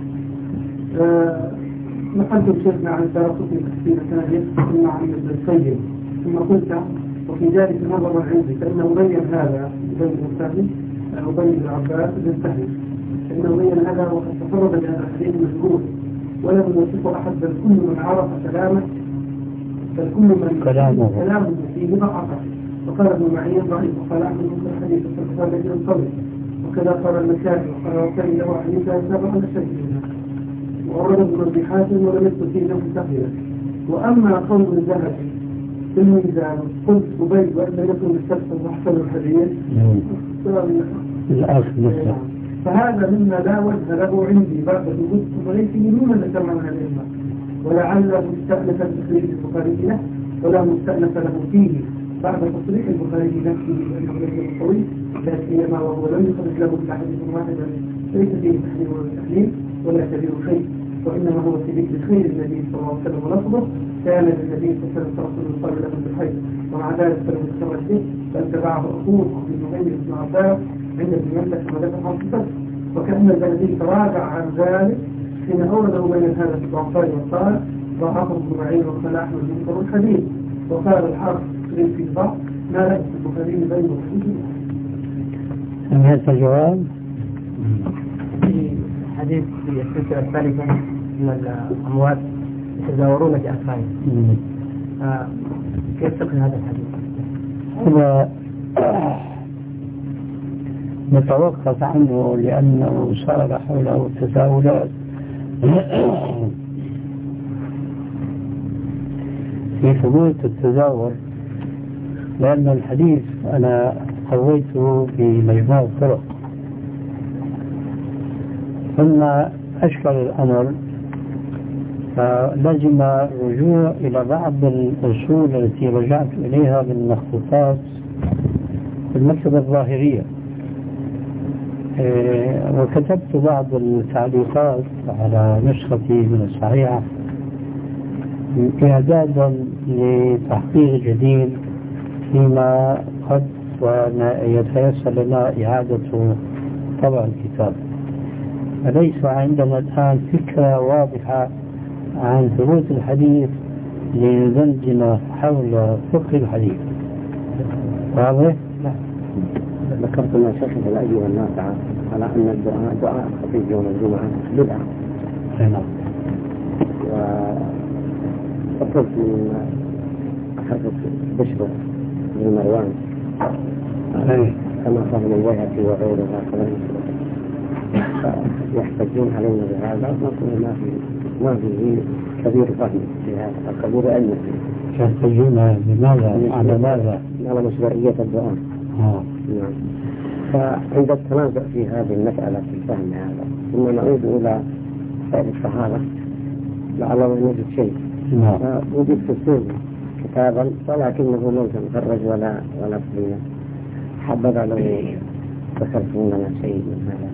نقلت شيخنا عن دراسة كثيرة كان يسمع عن ابن القيم، ثم قلت وفي ذلك نظر عندي فإنه بين هذا بين المستهدف أو بين العباس بن سهل، فإنه بين هذا وقد تفرد بهذا الحديث المذكور ولم يوثق أحد، بل كل من عرف كلامه بل كل من كلامه كلامه فيه ضعفه. وقال ابن معين ضعيف، وقال أحمد بن الحديث فقال الذي ينطبق، وكذا قال المكاري، وقال وكان له حديثا سابقا الشيخ، وأورد ابن أبي حاتم ولم يذكر فيه له تقريبا. وأما قول الذهبي في الميزان قلت أبيد وأن يكون السبب محسن الحديث الأصل، فهذا مما لا وجه له عندي بعد وجود وليس ممن ذكر عن الأئمة، ولعل مستأنف تخريج البخاري له ولا مستأنف له فيه بعد تصريح البخاري نفسه بأنه ليس قوي، لا سيما وهو لم يخرج له إلا حديث واحدا ليس فيه تحريم ولا تحليل ولا كبير خير، وإنما هو في ذكر خير النبي صلى الله عليه وسلم ولفظه كان للنبي صلى الله عليه وسلم رسول صلى له بالخير، ومع ذلك فلم يتفرج به بل تبعه أخوه ابن مغير بن عباس عند ابن مملك ودفع عن صفته، وكأن البلدي تراجع عن ذلك حين أورده بين هذا في الضعفاء وقال ضعفه ابن معين وقال أحمد بن الحديث، وقال الحرف في الضعف ما لا في البخاري بين الحديث. سمعت الجواب؟ في حديث في السلسلة الثالثة من الأموات يتزاورون في أسمائهم، كيف تقني هذا الحديث؟ هو نتوقف عنه لأنه صار حوله تساؤلات في ثبوت التزاور، لأن الحديث أنا قويته بمجموع الطرق، ثم أشكل الأمر فلزم الرجوع إلى بعض الأصول التي رجعت إليها من مخطوطات في المكتبة الظاهرية، وكتبت بعض التعليقات على نسختي من الصحيحة إعدادا لتحقيق جديد فيما قد يتيسر لنا إعادة طبع الكتاب. فليس عندنا الآن فكرة واضحة عن ثبوت الحديث لندندن حول فقه الحديث. واضح؟ ذكرت ما شيخ الأجي والنافع على أن الدعاء دعاء خفيف يوم الجمعة بدعة. نعم. وقلت من حدث بشر بن مروان كما قال البيهقي وغيره هكذا يحتجون علينا بهذا، نقول ما في ما فيه كبير فهم في هذا كبير علم. يحتاجون بماذا على ماذا؟ على مشروعية الدعاء. آه. نعم. فعند التنازع في هذه المسألة في الفهم هذا ثم نعود إلى سائر الصحابة لعلنا نجد شيء. نعم. وجدت السنة كتابا ولكنه ليس مخرج ولا ولا صحيح. حبذا لو ذكرتم لنا شيء من هذا.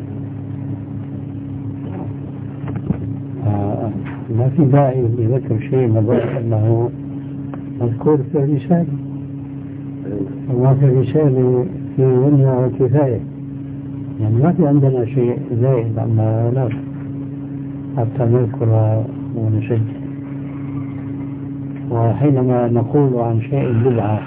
آه. ما في داعي لذكر شيء مضى أنه مذكور في الرسالة وما في الرسالة في منها كفاية، يعني ما في عندنا شيء زائد عما هناك حتى نذكر ونسجل. وحينما نقول عن شيء بدعة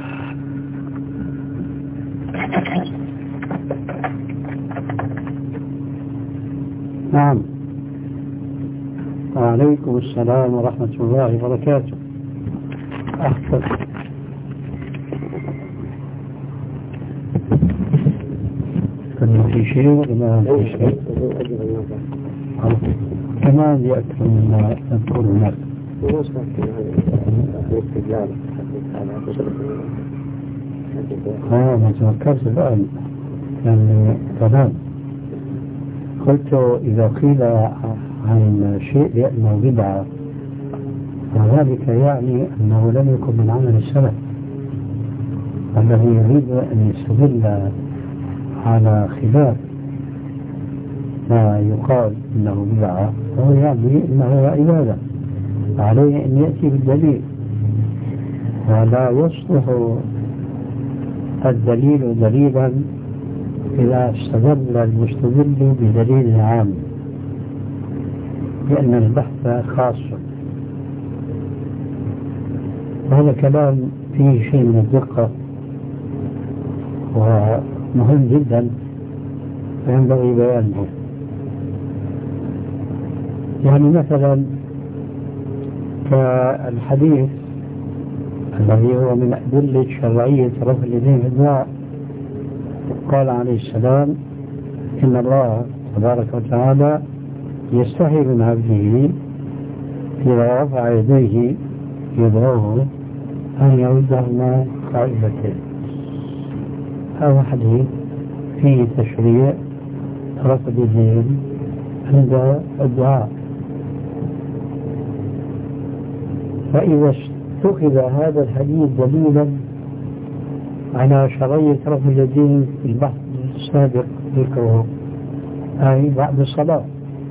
نعم. وعليكم السلام ورحمة الله وبركاته. أحسن. كان في شيء ولا ما في شيء؟ كمان يأكل مما نذكر هناك. اه ما تذكرت الآن يعني تمام. قلت إذا قيل عن شيء لأنه بدعة وذلك يعني أنه لم يكن من عمل السلف، الذي يريد أن يستدل على خلاف ما يقال إنه بدعة فهو يعني إنه عبادة عليه أن يأتي بالدليل، ولا يصلح الدليل دليلا إذا استدل المستدل بدليل عام، لأن البحث خاص. هذا كلام فيه شيء من الدقة ومهم جدا وينبغي بيانه. يعني مثلا كالحديث الذي هو من أدلة شرعية رفع اليدين في الدعاء، قال عليه السلام إن الله تبارك وتعالى يستحي من عبده إذا رفع يديه يدعوه أن يردهما قائمتين. هذا حديث فيه تشريع رفع اليدين عند الدعاء. فإذا اتخذ هذا الحديث دليلا على شرعية رفع اليدين في البحث السابق ذكره أي بعد الصلاة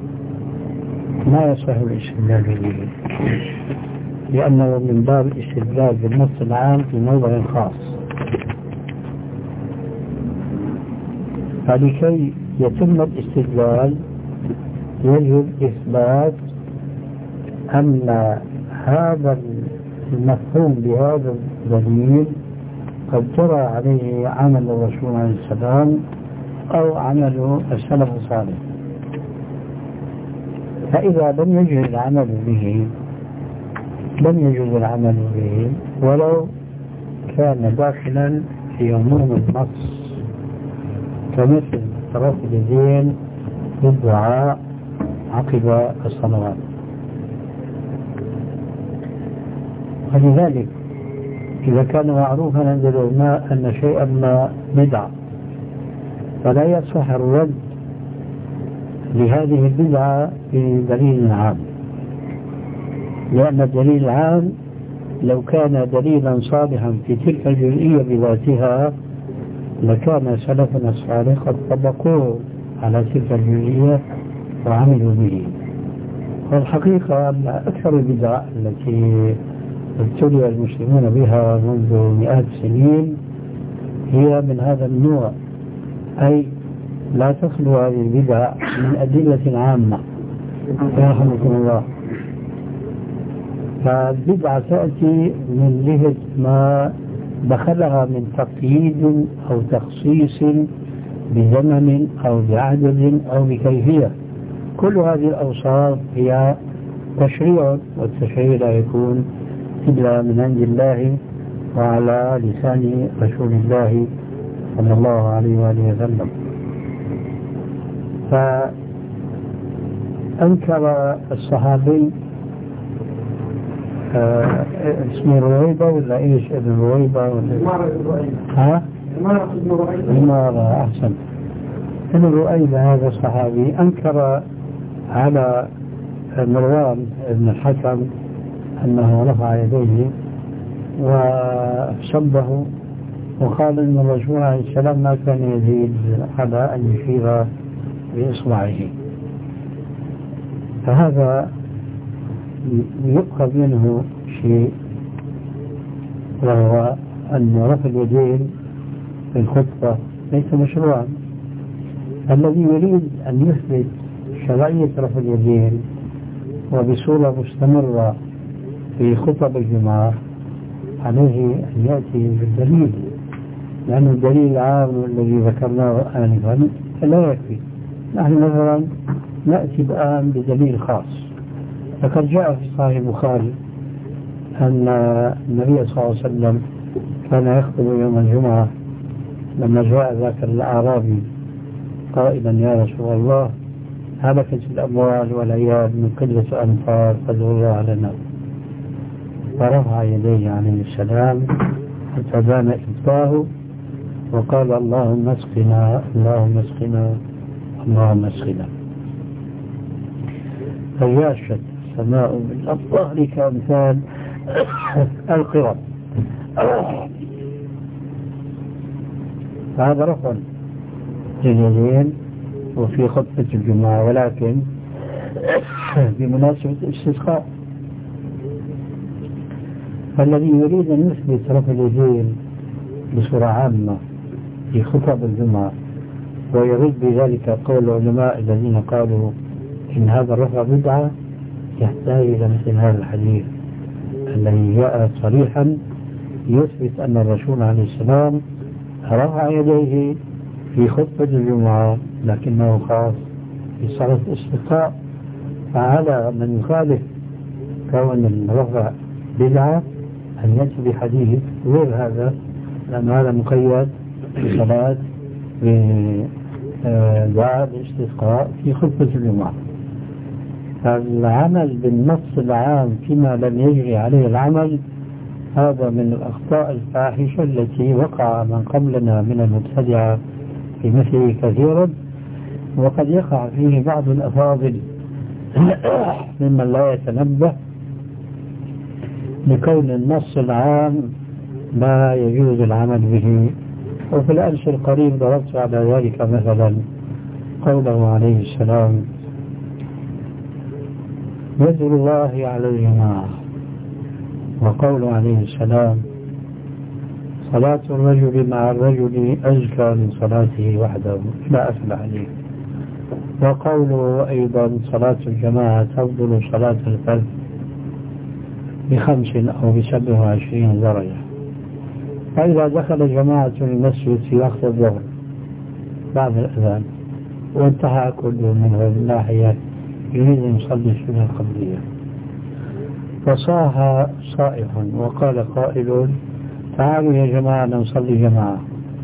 ما يصح الاستدلال به، لأنه من باب الاستدلال بالنص العام في موضع خاص. فلكي يتم الاستدلال يجب إثبات أن هذا المفهوم بهذا الدليل قد جرى عليه عمل الرسول عليه السلام أو عمل السلف الصالح. فإذا لم يجوز العمل به لم يجوز العمل به ولو كان داخلا في عموم النص، كمثل رفع اليدين بالدعاء عقب الصلوات. ولذلك إذا كان معروفا عند العلماء أن شيئا ما بدعة فلا يصح الرد لهذه البدعة بدليل عام، لأن الدليل العام لو كان دليلا صالحا في تلك الجزئية بذاتها لكان سلفنا الصالح قد طبقوه على تلك الجزئية وعملوا به. والحقيقة أن أكثر البدع التي ابتلي المسلمون بها منذ مئات السنين هي من هذا النوع، أي لا تخلو هذه البدع من أدلة عامة رحمكم الله. فالبدعة تأتي من جهة ما دخلها من تقييد أو تخصيص بزمن أو بعدد أو بكيفية. كل هذه الأوصاف هي تشريع، والتشريع لا يكون إلا من عند الله وعلى لسان رسول الله صلى الله عليه وآله وسلم. فأنكر الصحابي آه اسمه رويبة ولا ايش ابن رويبة ولا عمارة بن رؤيبة. ها؟ عمارة بن رؤيبة. عمارة أحسن. ابن رؤيبة هذا الصحابي أنكر على مروان بن الحكم أنه رفع يديه وسبه وقال إن الرسول عليه السلام ما كان يزيد على أن يشير بإصبعه. فهذا يؤخذ منه شيء، وهو أن رفع اليدين في الخطبة ليس مشروعا. الذي يريد أن يثبت شرعية رفع اليدين وبصورة مستمرة في خطب الجمعة عليه أن يأتي بالدليل، لأن الدليل العام الذي ذكرناه آنفا لا يكفي. نحن مثلا نأتي الآن بدليل خاص. فقد جاء في صحيح البخاري أن النبي صلى الله عليه وسلم كان يخطب يوم الجمعة لما جاء ذاك الأعرابي قائلا يا رسول الله هلكت الأموال والعيال من قلة أنفار فادعوا الله لنا، فرفع يديه عليه السلام حتى بان إبطاه وقال اللهم اسقنا اللهم اسقنا اللهم اسقنا. فجاشت السماء بالأمطار كأمثال القرب. فهذا رفع لليدين وفي خطبة الجمعة، ولكن بمناسبة الاستسقاء. فالذي يريد أن يثبت رفع اليدين بصورة عامة في خطب الجمعة ويرد بذلك قول العلماء الذين قالوا إن هذا الرفع بدعة يحتاج إلى مثل هذا الحديث الذي جاء صريحا يثبت أن الرسول عليه السلام رفع يديه في خطبة الجمعة لكنه خاص في صلاة الاستسقاء. فعلى من يخالف كون الرفع بدعة أن يأتي بحديث غير هذا، لأن هذا مقيد بصلاة بدعاء الاستسقاء في خطبة الجمعة. فالعمل بالنص العام فيما لم يجري عليه العمل هذا من الأخطاء الفاحشة التي وقع من قبلنا من المبتدعة في مثله كثيرا، وقد يقع فيه بعض الأفاضل ممن لا يتنبه لكون النص العام لا يجوز العمل به. وفي الأمس القريب ضربت على ذلك مثلا قوله عليه السلام يد الله على الجماعة، وقوله عليه السلام صلاة الرجل مع الرجل أزكى من صلاته وحده لا أفل عليه، وقوله أيضا صلاة الجماعة تفضل صلاة الفرد بخمس أو بسبع وعشرين درجة. فإذا دخل جماعة المسجد في وقت الظهر بعد الأذان وانتهى كل منهم من ناحية يريد أن يصلي السنة القبلية، فصاح صائح وقال قائل تعالوا يا جماعة نصلي جماعة.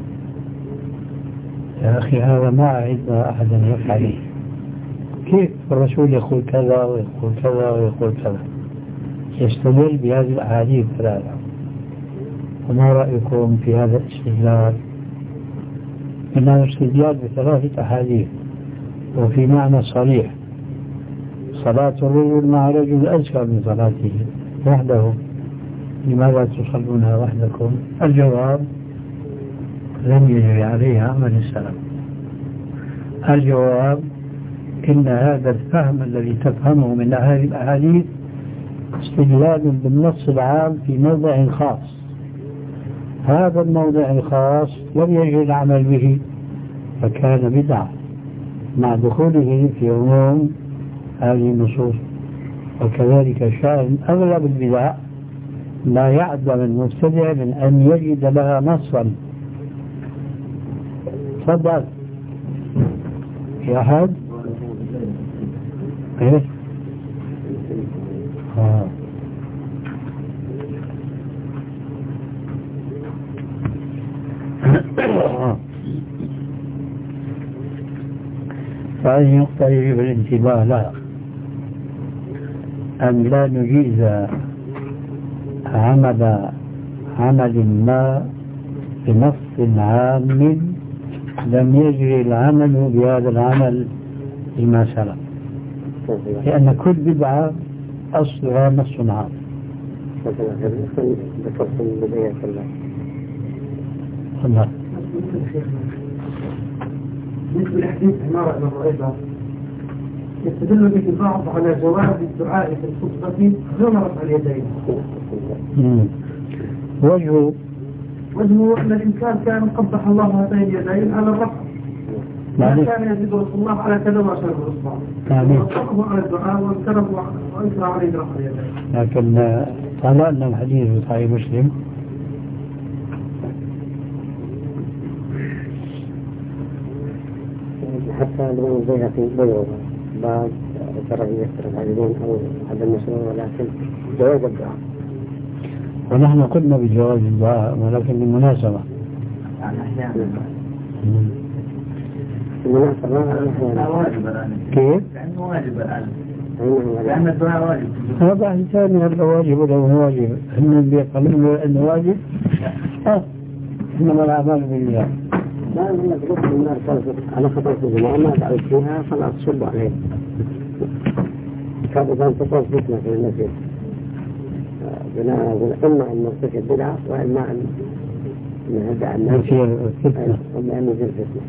يا أخي هذا ما عندنا أحدا يفعله. كيف الرسول يقول كذا ويقول كذا ويقول كذا؟ يستدل بهذه الأحاديث الثلاثة. وما رأيكم في هذا الاستدلال؟ إنه استدلال بثلاثة أحاديث وفي معنى صريح. صلاة الرجل مع رجل أزكى من صلاته وحده، لماذا تصلونها وحدكم؟ الجواب لم يجري عليها عمل السلف. الجواب إن هذا الفهم الذي تفهمه من هذه الأحاديث استدلال بالنص العام في موضع خاص. هذا الموضع الخاص لم يجري العمل به فكان بدعة مع دخوله في عموم هذه النصوص. وكذلك شأن أغلب البدع لا يعدم المبتدع من أن يجد لها نصا. تفضل يا أحد. ايه آه. فهذه نقطة يجب الانتباه لها، أن لا نجيز عمل عمل ما بنص عام لم يجري العمل بهذا العمل فيما سلف، لأن كل بدعة أصلها نص عام. الله. بالنسبة لحديث عمارة بن رؤيبة يستدل به البعض على جواز الدعاء في الخطبة دون رفع اليدين. وجهه وجهه أن الإنسان كان قبح الله هاتين اليدين على الرفع، ما كان يزيد رسول الله على كذا ما شاء الله وصفه على الدعاء وانكره وانكر عليه رفع اليدين. لكن طالما أن الحديث في صحيح مسلم حتى لو زيها في بيض بعض ترى يسر العالمين أو هذا المشروع، ولكن جواز الدعاء. ونحن قلنا بجواز الدعاء ولكن بالمناسبة يعني أحيانا المناسبة لا واجب الآن. كيف؟ لأنه واجب الآن، لأن الدعاء واجب. هذا إنسان هذا واجب ولا هو واجب؟ هم اللي يقولون أنه واجب؟ ها إنما الأعمال بالله. لا لا بقصد النار على خطر في الجماعة ما دعوت فيها خلاص شبوا عليه. كان إذا انتصر فتنة في المسجد بناء إما أن نرتكب بدعة وإما أن نهدع الناس فتنة وإما أن نزل فتنة.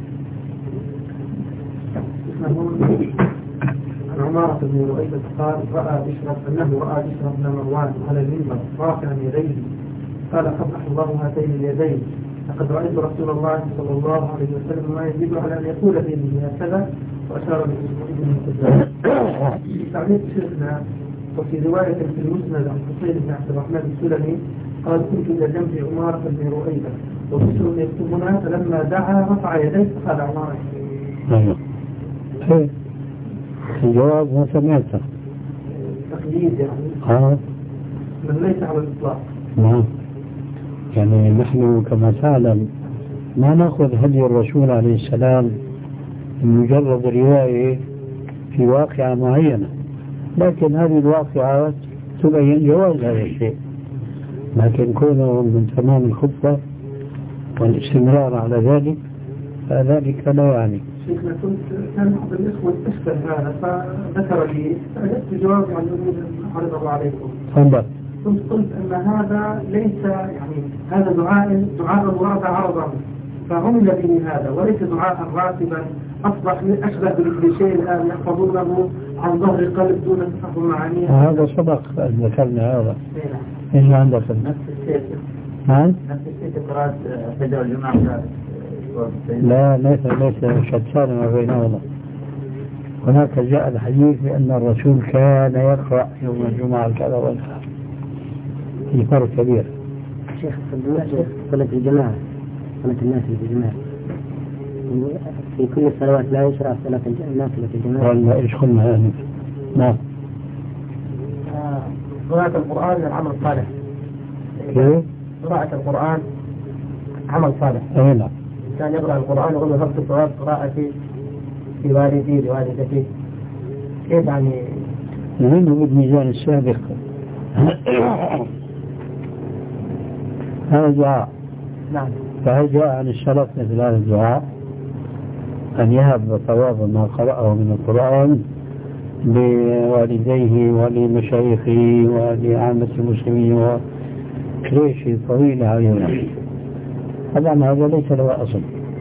عن عمارة بن رؤيبة قال رأى بشرى أنه رأى بشرى بن مروان على المنبر رافعا يديه قال قبح الله هاتين اليدين، لقد رأيت رسول الله صلى الله عليه وسلم ما يزيد على أن يقول بيده هكذا، وأشار بإذنه. في تعليق شيخنا وفي رواية في المسند عن حسين بن عبد الرحمن السلمي قال كنت إلى جنب عمارة بن رؤيبة وبشر يكتبنا فلما دعا رفع يديه فقال عمارة. ايه الجواب ما سمعته تقليد يعني اه من ليس على الإطلاق. نعم، يعني نحن كما تعلم ما نأخذ هدي الرسول عليه السلام من مجرد رواية في واقعة معينة، لكن هذه الواقعات تبين جواز هذا الشيء، لكن كونه من تمام الخطبة والاستمرار على ذلك فذلك لا يعني. شيخنا كنت كان بعض الإخوة أشبه هذا فذكر لي فأجبت بجواب عن عرض الله عليكم. تفضل. كنت قلت أن هذا ليس يعني هذا دعاء دعاء ورد عرضا فعمل به هذا وليس دعاء راتبا أصبح أشبه بالشيء الآن يحفظونه عن ظهر قلب دون تفهم معانيه. هذا سبق أن ذكرنا هذا. إيش عندك؟ نفس الشيء. ها؟ نفس الشيء قراءة فجر الجمعة. لا ليس ليس شتان ما بينهما. هناك جاء الحديث بأن الرسول كان يقرأ يوم الجمعة كذا وكذا، في فرق كبير. شيخ صلاة الجماعة صلاة الناس في الجماعة في كل الصلوات لا يشرع صلاة الناس في الجماعة ولا إيش قلنا يعني؟ نعم. قراءة القرآن العمل صالح. كيف؟ قراءة القرآن عمل صالح. أي نعم. كان يقرأ القرآن ويقول له فرق صواب قراءتي لوالدي لوالدتي. كيف يعني؟ منه بالميزان السابق. هذا دعاء. نعم. فهل جاء عن الشرف مثل هذا الدعاء أن يهب ثواب ما قرأه من القرآن لوالديه ولمشايخه ولعامة المسلمين وكريش طويل علينا؟ طبعا هذا ليس له أصل،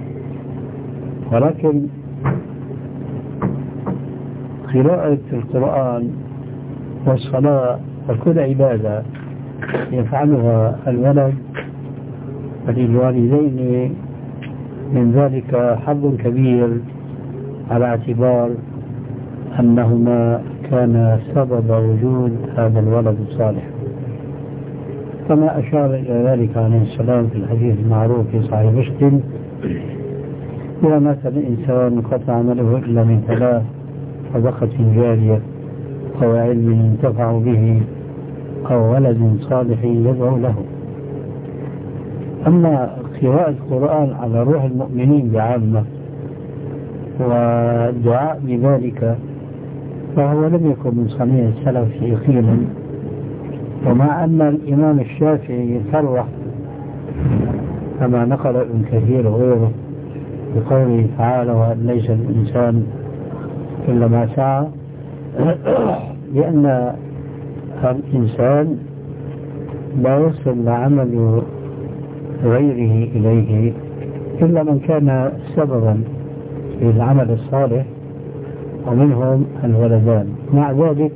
ولكن قراءة القرآن والصلاة وكل عبادة يفعلها الولد فللوالدين من ذلك حظ كبير على اعتبار أنهما كان سبب وجود هذا الولد الصالح، كما أشار إلى ذلك عليه السلام في الحديث المعروف في صحيح مسلم: إذا مات الإنسان انقطع عمله إلا من ثلاث: صدقة جارية أو علم ينتفع به أو ولد صالح يدعو له. أما قراءة القرآن على روح المؤمنين بعامة والدعاء بذلك فهو لم يكن من صنيع السلف يقينا، ومع أن الإمام الشافعي صرح كما نقل ابن كثير وغيره بقوله تعالى وأن ليس الإنسان إلا ما سعى، لأن الإنسان لا يصل عمل غيره إليه إلا من كان سببا في العمل الصالح، ومنهم الولدان. مع ذلك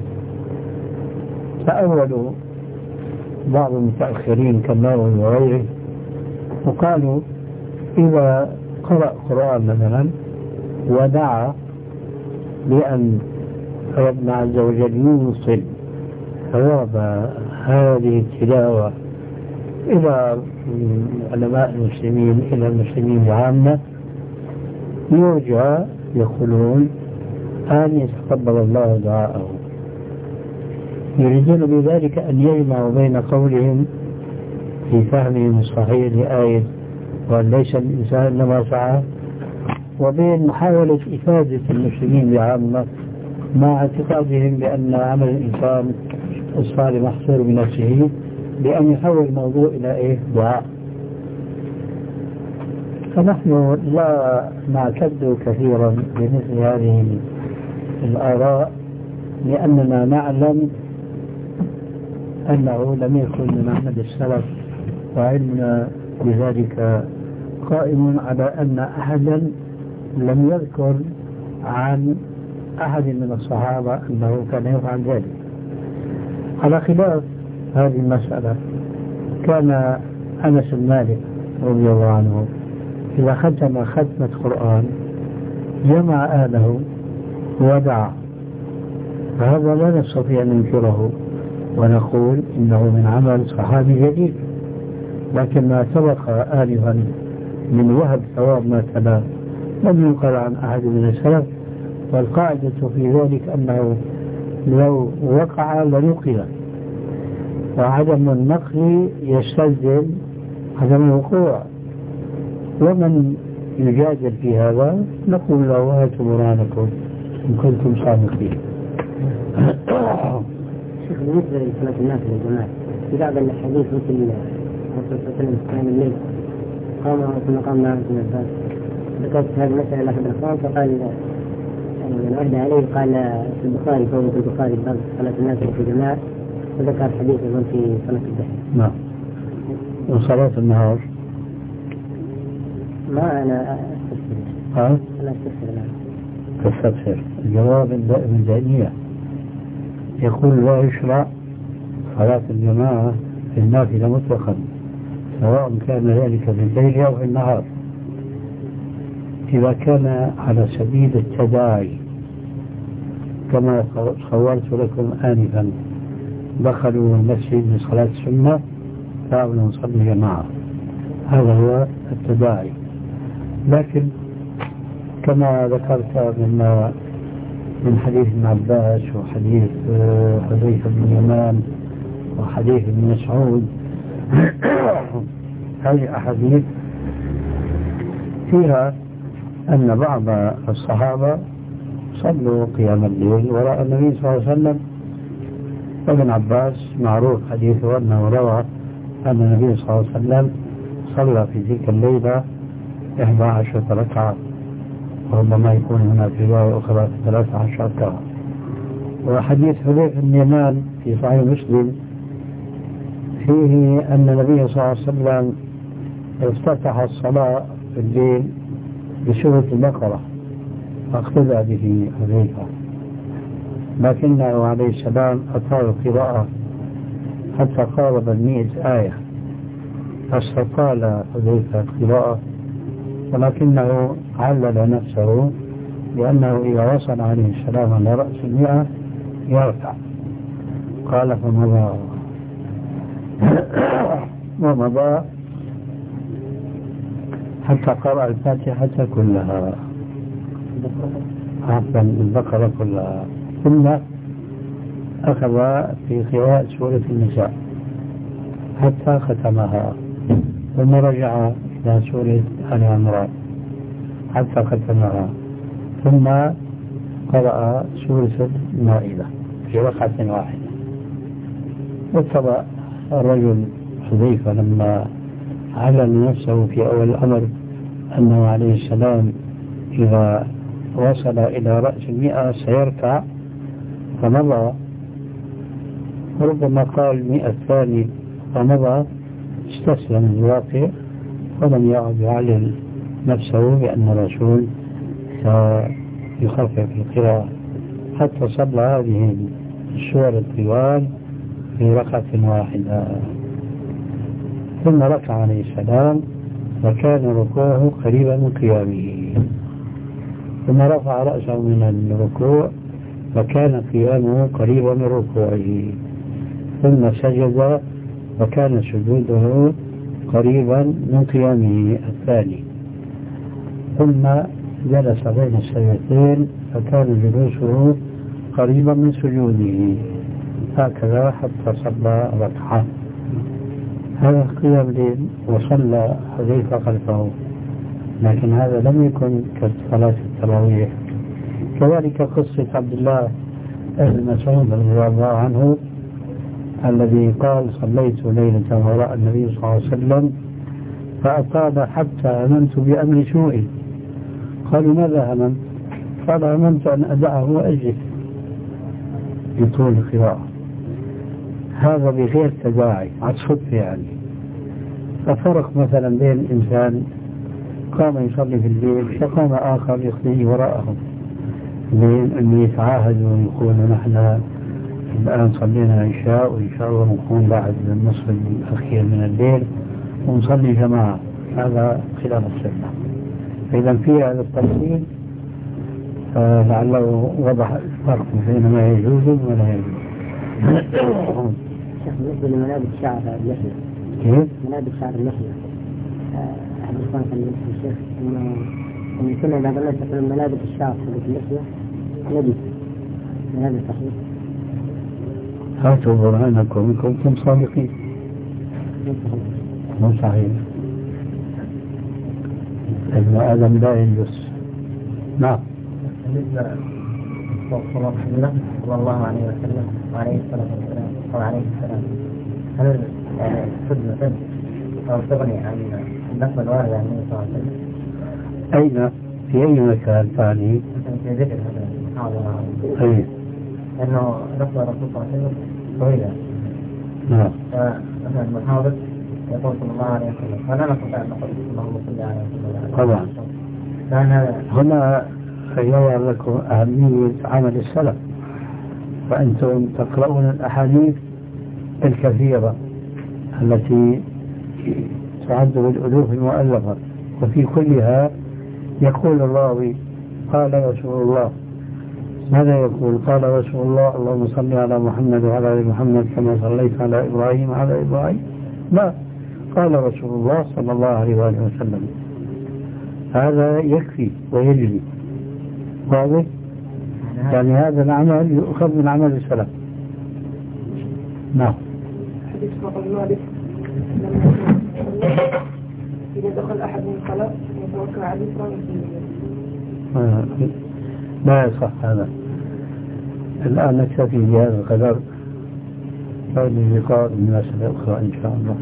تأولوا بعض المتأخرين كالنووي وغيره وقالوا إذا قرأ قرآن مثلا ودعا بأن ربنا عز وجل يوصل ثواب هذه التلاوة إلى علماء المسلمين إلى المسلمين عامة، يرجى يقولون أن يتقبل الله دعاءه. يريدون بذلك أن يجمعوا بين قولهم في فهمهم الصحيح لآية وأن ليس الإنسان إلا ما سعى، وبين محاولة إفادة المسلمين بعامة مع اعتقادهم بأن عمل الإنسان الصالح محصور بنفسه، بأن يحول الموضوع إلى إيه؟ دعاء. فنحن لا نعتد كثيرا بمثل هذه الآراء، لأننا نعلم أنه لم يكن من عمل السلف، وعلمنا بذلك قائم على أن أحدا لم يذكر عن أحد من الصحابة أنه كان يفعل ذلك. على خلاف هذه المسألة، كان أنس بن مالك رضي الله عنه إذا ختم ختمة قرآن جمع أهله ودعا، فهذا لا نستطيع أن ننكره ونقول إنه من عمل صحابي جديد، لكن ما سبق آنفا من وهب ثواب ما تلا لم ينقل عن أحد من السلف، والقاعدة في ذلك أنه لو وقع لنقل، وعدم النقل يستلزم عدم الوقوع. ومن يجادل في هذا نقول له هاتوا برهانكم إن كنتم صادقين. شيخ، بالنسبة لصلاة الناس والجماعة، في بعض الحديث مثل الرسول صلى الله عليه وسلم قام الليل قام ثم قام معه ابن عباس، ذكرت هذه المسألة لأحد الأخوان فقال من أهدى عليه قال في البخاري فوق البخاري باب صلاة الناس في جماعة، وذكر حديث يقول في صلاة الضحى. نعم. وصلاة النهار ما أنا أستفسر. ها؟ أنا أستفسر الآن. تستفسر. الجواب الدائم الدائمية يقول لا يشرع صلاة الجماعة في النافلة مطلقا، سواء كان ذلك في الليل أو في النهار، إذا كان على سبيل التداعي كما صورت لكم آنفا، دخلوا المسجد لصلاة السنة فأولوا نصلي جماعة، هذا هو التداعي. لكن كما ذكرت من من حديث ابن عباس وحديث حذيفة بن اليمان وحديث ابن مسعود، هذه أحاديث فيها أن بعض الصحابة صلوا قيام الليل وراء النبي صلى الله عليه وسلم. وابن عباس معروف حديثه أنه روى أن النبي صلى الله عليه وسلم صلى في تلك الليلة إحدى عشرة ركعة، وربما يكون هناك رواية أخرى ثلاثة عشر ركعة. وحديث حذيفة بن اليمان في صحيح مسلم فيه أن النبي صلى الله عليه وسلم افتتح الصلاة في الليل بسورة البقرة فاقتدى به حذيفة، لكنه عليه السلام أطال القراءة حتى قارب المئة آية، فاستطال حذيفة القراءة، ولكنه علل نفسه لأنه إذا وصل عليه السلام على رأس المئة يرفع، قال فمضى ومضى حتى قرأ الفاتحة كلها، عفوا البقرة كلها، ثم أخذ في قراءة سورة النساء حتى ختمها، ثم رجع إلى سورة آل عمران حتى ختمها، ثم قرأ سورة المائدة في ركعة واحدة. وطبع الرجل حذيفة لما علم نفسه في أول الأمر أنه عليه السلام إذا وصل إلى رأس المئة سيركع فمضى، وربما قال المئة الثاني فمضى، استسلم الواقع ولم يعد يعلل نفسه بأن الرسول سيخفف القراءة حتى صلى هذه السور الطوال في ركعة واحدة. ثم ركع عليه السلام وكان ركوعه قريبا من قيامه، ثم رفع رأسه من الركوع وكان قيامه قريبا من ركوعه، ثم سجد وكان سجوده قريبا من قيامه الثاني، ثم جلس بين السجدتين فكان جلوسه قريبا من سجوده، هكذا حتى صلى ركعة. هذا قيام الليل وصلى حذيفة خلفه، لكن هذا لم يكن كصلاة التراويح. كذلك قصة عبد الله بن مسعود رضي الله عنه الذي قال صليت ليلة وراء النبي صلى الله عليه وسلم فأطال حتى هممت بأمر سوء. قالوا ماذا هممت؟ قال هممت أن أدعه وأجلس بطول القراءة. هذا بغير تداعي، عن صدفة يعني. ففرق مثلا بين إنسان قام يصلي في الليل فقام آخر يصلي وراءه، بين أن يتعاهدوا ويقولوا نحن الآن صلينا عشاء وإن شاء الله نكون بعد النصف الأخير من الليل ونصلي جماعة، هذا خلاف السنة. فإذا في هذا التفصيل لعله وضح الفرق بين ما يجوز ولا يجوز. شيخ بالنسبة لملابس شعر اللحية، كيف؟ ملابس شعر اللحية أحد الإخوان كان يقول الشيخ إنه إن كنا إذا قلنا تقول ملابس الشعر حقت اللحية نجد ملابس صحيح. هاتوا برهانكم إن كنتم صادقين. مو صحيح. ابن آدم لا يجلس. نعم. بالنسبة للصلاة صلى الله عليه وسلم وعليه الصلاة والسلام وعليه السلام، هل يعني خدمة أو تغني عن النقل الوارد عن النبي صلى الله عليه وسلم؟ أين؟ في أي مكان ثاني؟ مثلا في ذكر هذا المحاضرة. أي. لأنه نقل الرسول صلى الله عليه وسلم طويلة. نعم. فمثلا المحاضر يقول صلى الله عليه وسلم، فلا نستطيع أن نقول اللهم صل على وسلم. طبعا. هنا يظهر لكم أهمية عمل السلف، وأنتم تقرؤون الأحاديث الكثيرة التي تعد بالألوف المؤلفة، وفي كلها يقول الراوي قال رسول الله. ماذا يقول؟ قال رسول الله اللهم صل على محمد وعلى آل محمد كما صليت على إبراهيم وعلى إبراهيم. لا، قال رسول الله صلى الله عليه وآله وسلم. هذا يكفي ويجري. واضح؟ يعني هذا العمل يؤخذ من عمل السلف. نعم. حديث رقم مالك إذا دخل أحد من الصلاة يتوكل عليه فرنسي. لا يصح هذا. الآن نكتفي بهذا القدر، بعد اللقاء بالمناسبة أخرى إن شاء الله.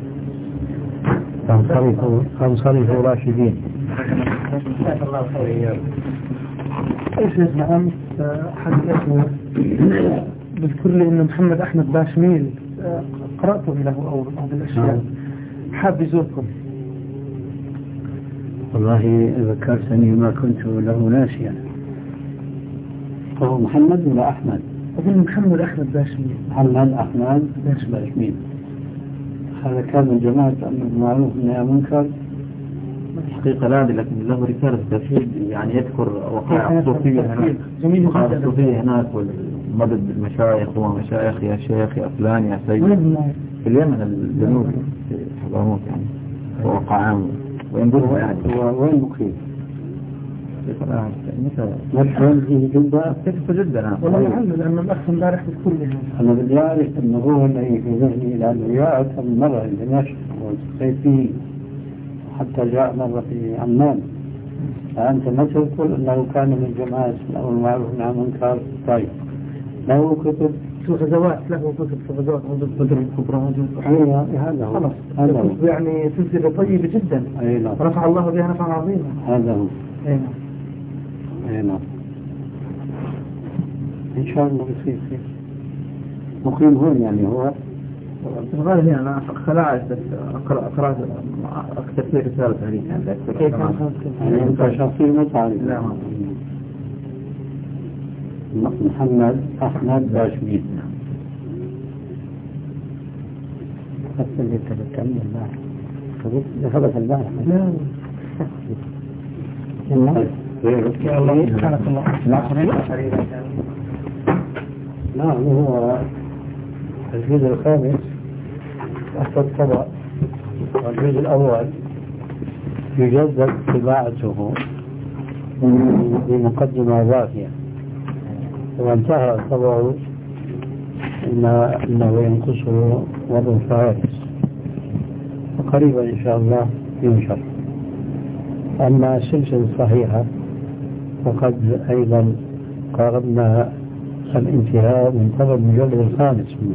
فانصرفوا فانصرفوا راشدين. جزاك الله خير. ايش اسمه امس حد اسمه بذكر لي ان محمد احمد باشميل قرأته له او بعض الاشياء، حاب يزوركم. والله ذكرتني ما كنت له ناسيا. هو محمد ولا احمد؟ اظن محمد احمد باشميل. محمد احمد باشميل. هذا كان من جماعة أمر بالمعروف والنهي عن المنكر. حقيقة لا، لكن له رسالة تفيد يعني يذكر وقائع صوفية هناك، وقائع صوفية هناك والمدد بالمشايخ ومشايخ يا شيخ يا فلان يا سيد في اليمن الجنوب في حضرموت يعني وقعام وينبذ يعني. وين مقيم؟ مثلا في جدة. في جدة نعم. والله لعله لأن الأخ امبارح بذكر لي. أنا بدي أعرف أنه هو اللي في ذهني لأنه جاء أكثر من مرة لدمشق والتقيت فيه حتى جاء مرة في عمان. فأنت ما تقول أنه كان من جماعة الأمر بالمعروف والنهي عن المنكر. طيب له كتب في الغزوات له كتب في الغزوات موجود بدر الكبرى موجود هذا هو خلاص هذا هو كتب يعني سلسلة طيبة جدا أي نعم ونفع الله بها نفعا عظيما. هذا هو أي نعم أي نعم إن شاء الله بيصير خير. مقيم هون يعني هو في الغالب يعني أنا خلاص بس أقرأ قرأت أكثر في رسالة هذه يعني كيف يعني أنت شخصيا ما تعرف. لا محمد أحمد باشميد بس اللي تبكمل البارح ذهبت البارح لا يا الله سبحانك الله نعم هو الجزء الخامس تحت الطبع والجزء الأول يجدد طباعته بمقدمة ضافية وانتهى طبعه إلا أنه ينقصه وضع فارس وقريبا إن شاء الله ينشر. أما السلسلة الصحيحة فقد أيضا قاربنا الانتهاء من طبع المجلد الخامس منه.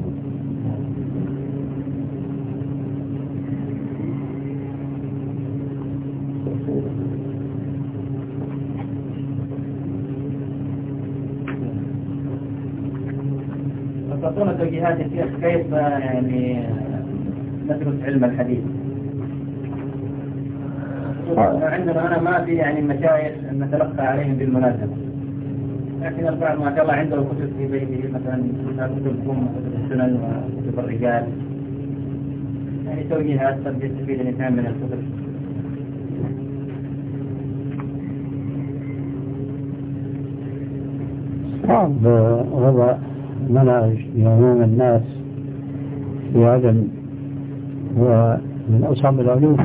تعطونا توجيهات كيف يعني ندرس علم الحديث. عندنا أنا ما في يعني مشايخ نتلقى عليهم بالمناسبة، لكن البعض ما شاء الله عنده كتب في بيته مثلا كتب الأم وكتب السنن وكتب الرجال، يعني توجيهات قد يستفيد الإنسان من الكتب. صعب وضع منهج لعموم الناس في عدم هو من أصعب العلوم.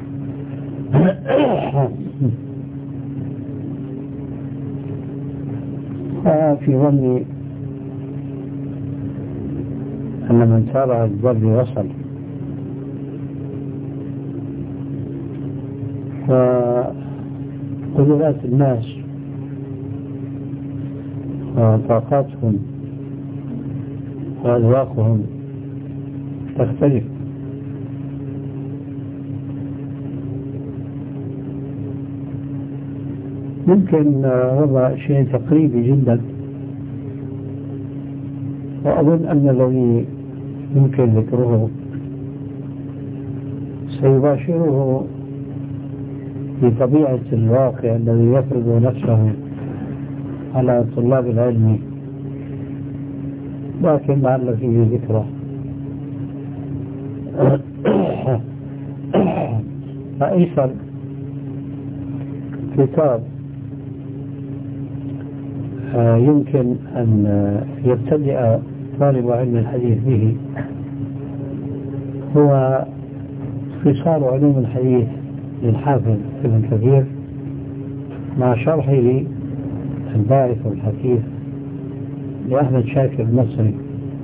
في ظني أن من سار على البر وصل، فقدرات الناس وطاقاتهم وأذواقهم تختلف. ممكن وضع شيء تقريبي جدا، وأظن أن الذي يمكن ذكره سيباشره بطبيعة الواقع الذي يفرض نفسه على طلاب العلم، لكن لعل فيه ذكره. فأيسر كتاب يمكن أن يبتدئ طالب علم الحديث به هو اختصار علوم الحديث للحافظ ابن كثير مع شرحه الباعث والحثيث لأحمد شاكر المصري،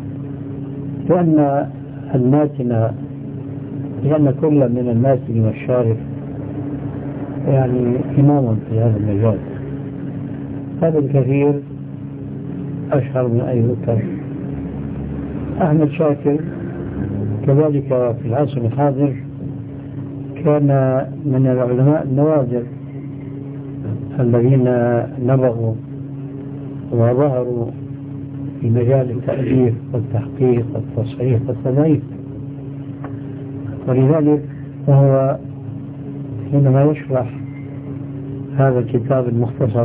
لأن الماتن لأن كل من الماتن والشارف يعني إمام في هذا المجال. هذا الكثير أشهر من أي ذكر. أحمد شاكر كذلك في العصر الحاضر كان من العلماء النوادر الذين نبغوا وظهروا في مجال التأليف والتحقيق والتصحيح والتضعيف، ولذلك فهو حينما يشرح هذا الكتاب المختصر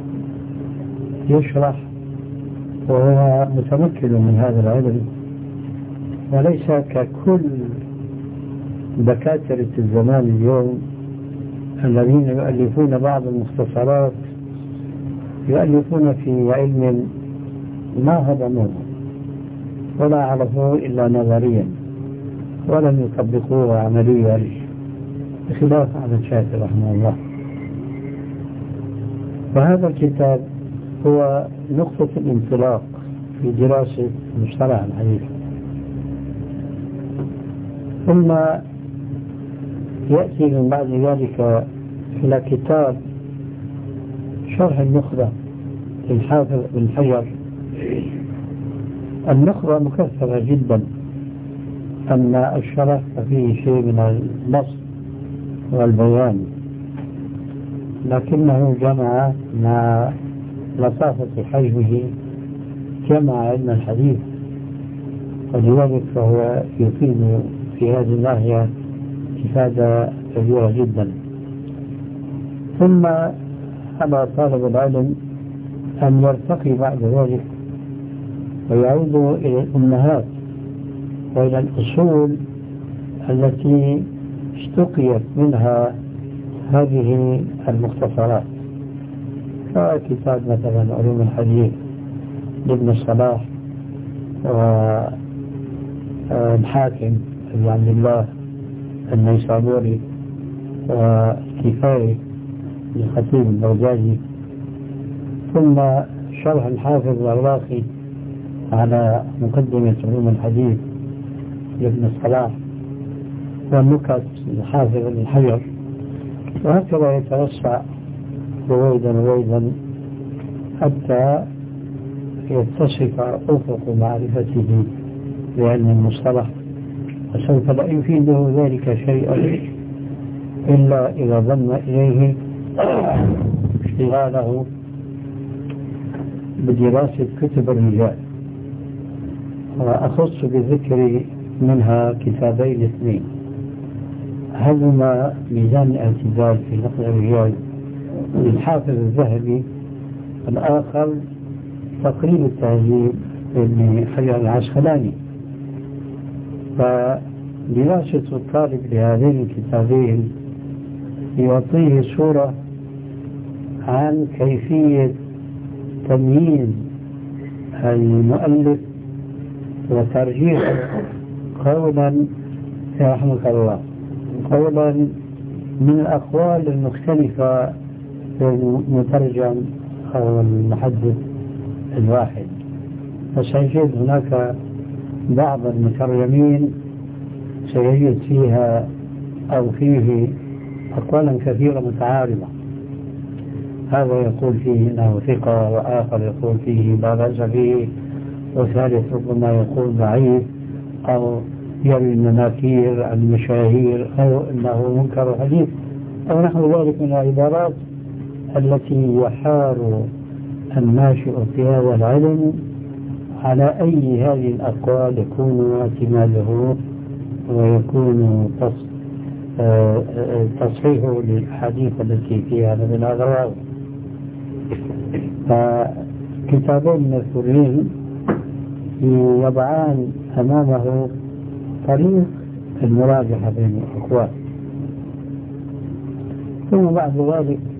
يشرح وهو متمكن من هذا العلم، وليس ككل دكاترة الزمان اليوم الذين يؤلفون بعض المختصرات يؤلفون في علم ما هضموه ولا عرفوه إلا نظريا ولم يطبقوه عمليا، بخلاف أحمد شاكر رحمه الله. وهذا الكتاب هو نقطة الانطلاق في دراسة مصطلح الحديث، ثم يأتي من بعد ذلك إلى كتاب شرح النخبة للحافظ بن حجر النخبة مكثرة جدا، أما الشرح فيه شيء من النص والبيان، لكنه جمع مع لطافة حجمه جمع علم الحديث، ولذلك فهو يفيد في هذه الناحية إفادة كبيرة جدا. ثم على طالب العلم أن يرتقي بعد ذلك ويعود إلى الأمهات وإلى الأصول التي اشتقيت منها هذه المختصرات، كتاب مثلا علوم الحديث لابن الصلاح والحاكم أبي عبد الله النيسابوري، وكفاية للخطيب البغدادي، ثم شرح الحافظ العراقي على مقدمة علوم الحديث لابن الصلاح، والنكت الحافظ بن حجر، وهكذا يتوسع رويدا رويدا حتى يتصف أفق معرفته بعلم المصطلح، وسوف لا يفيده ذلك شيئا إلا إذا ضم إليه اشتغاله بدراسة كتب الرجال، وأخص بذكر منها كتابين اثنين، هذهما ميزان الاعتدال في نقل الرجال للحافظ الذهبي، الآخر تقريب التهذيب لابن حجر العسقلاني. فدراسة الطالب لهذين الكتابين يعطيه صورة عن كيفية تمييز المؤلف وترجيح قولا رحمك الله قولا من الأقوال المختلفة في المترجم أو المحدث الواحد. فسيجد هناك بعض المترجمين سيجد فيها أو فيه أقوالا كثيرة متعارضة، هذا يقول فيه أنه ثقة، وآخر يقول فيه لا بأس به، وثالث ربما يقول ضعيف، أو يروي المناكير عن المشاهير، أو أنه منكر حديث، أو نحو ذلك من العبارات التي يحار الناشئ في هذا العلم على أي هذه الأقوال يكون اعتماده ويكون تصحيحه للحديث التي فيها من الأغراض. فكتابين مذكورين يضعان أمامه طريق المراجعة بين الأقوال، ثم بعد ذلك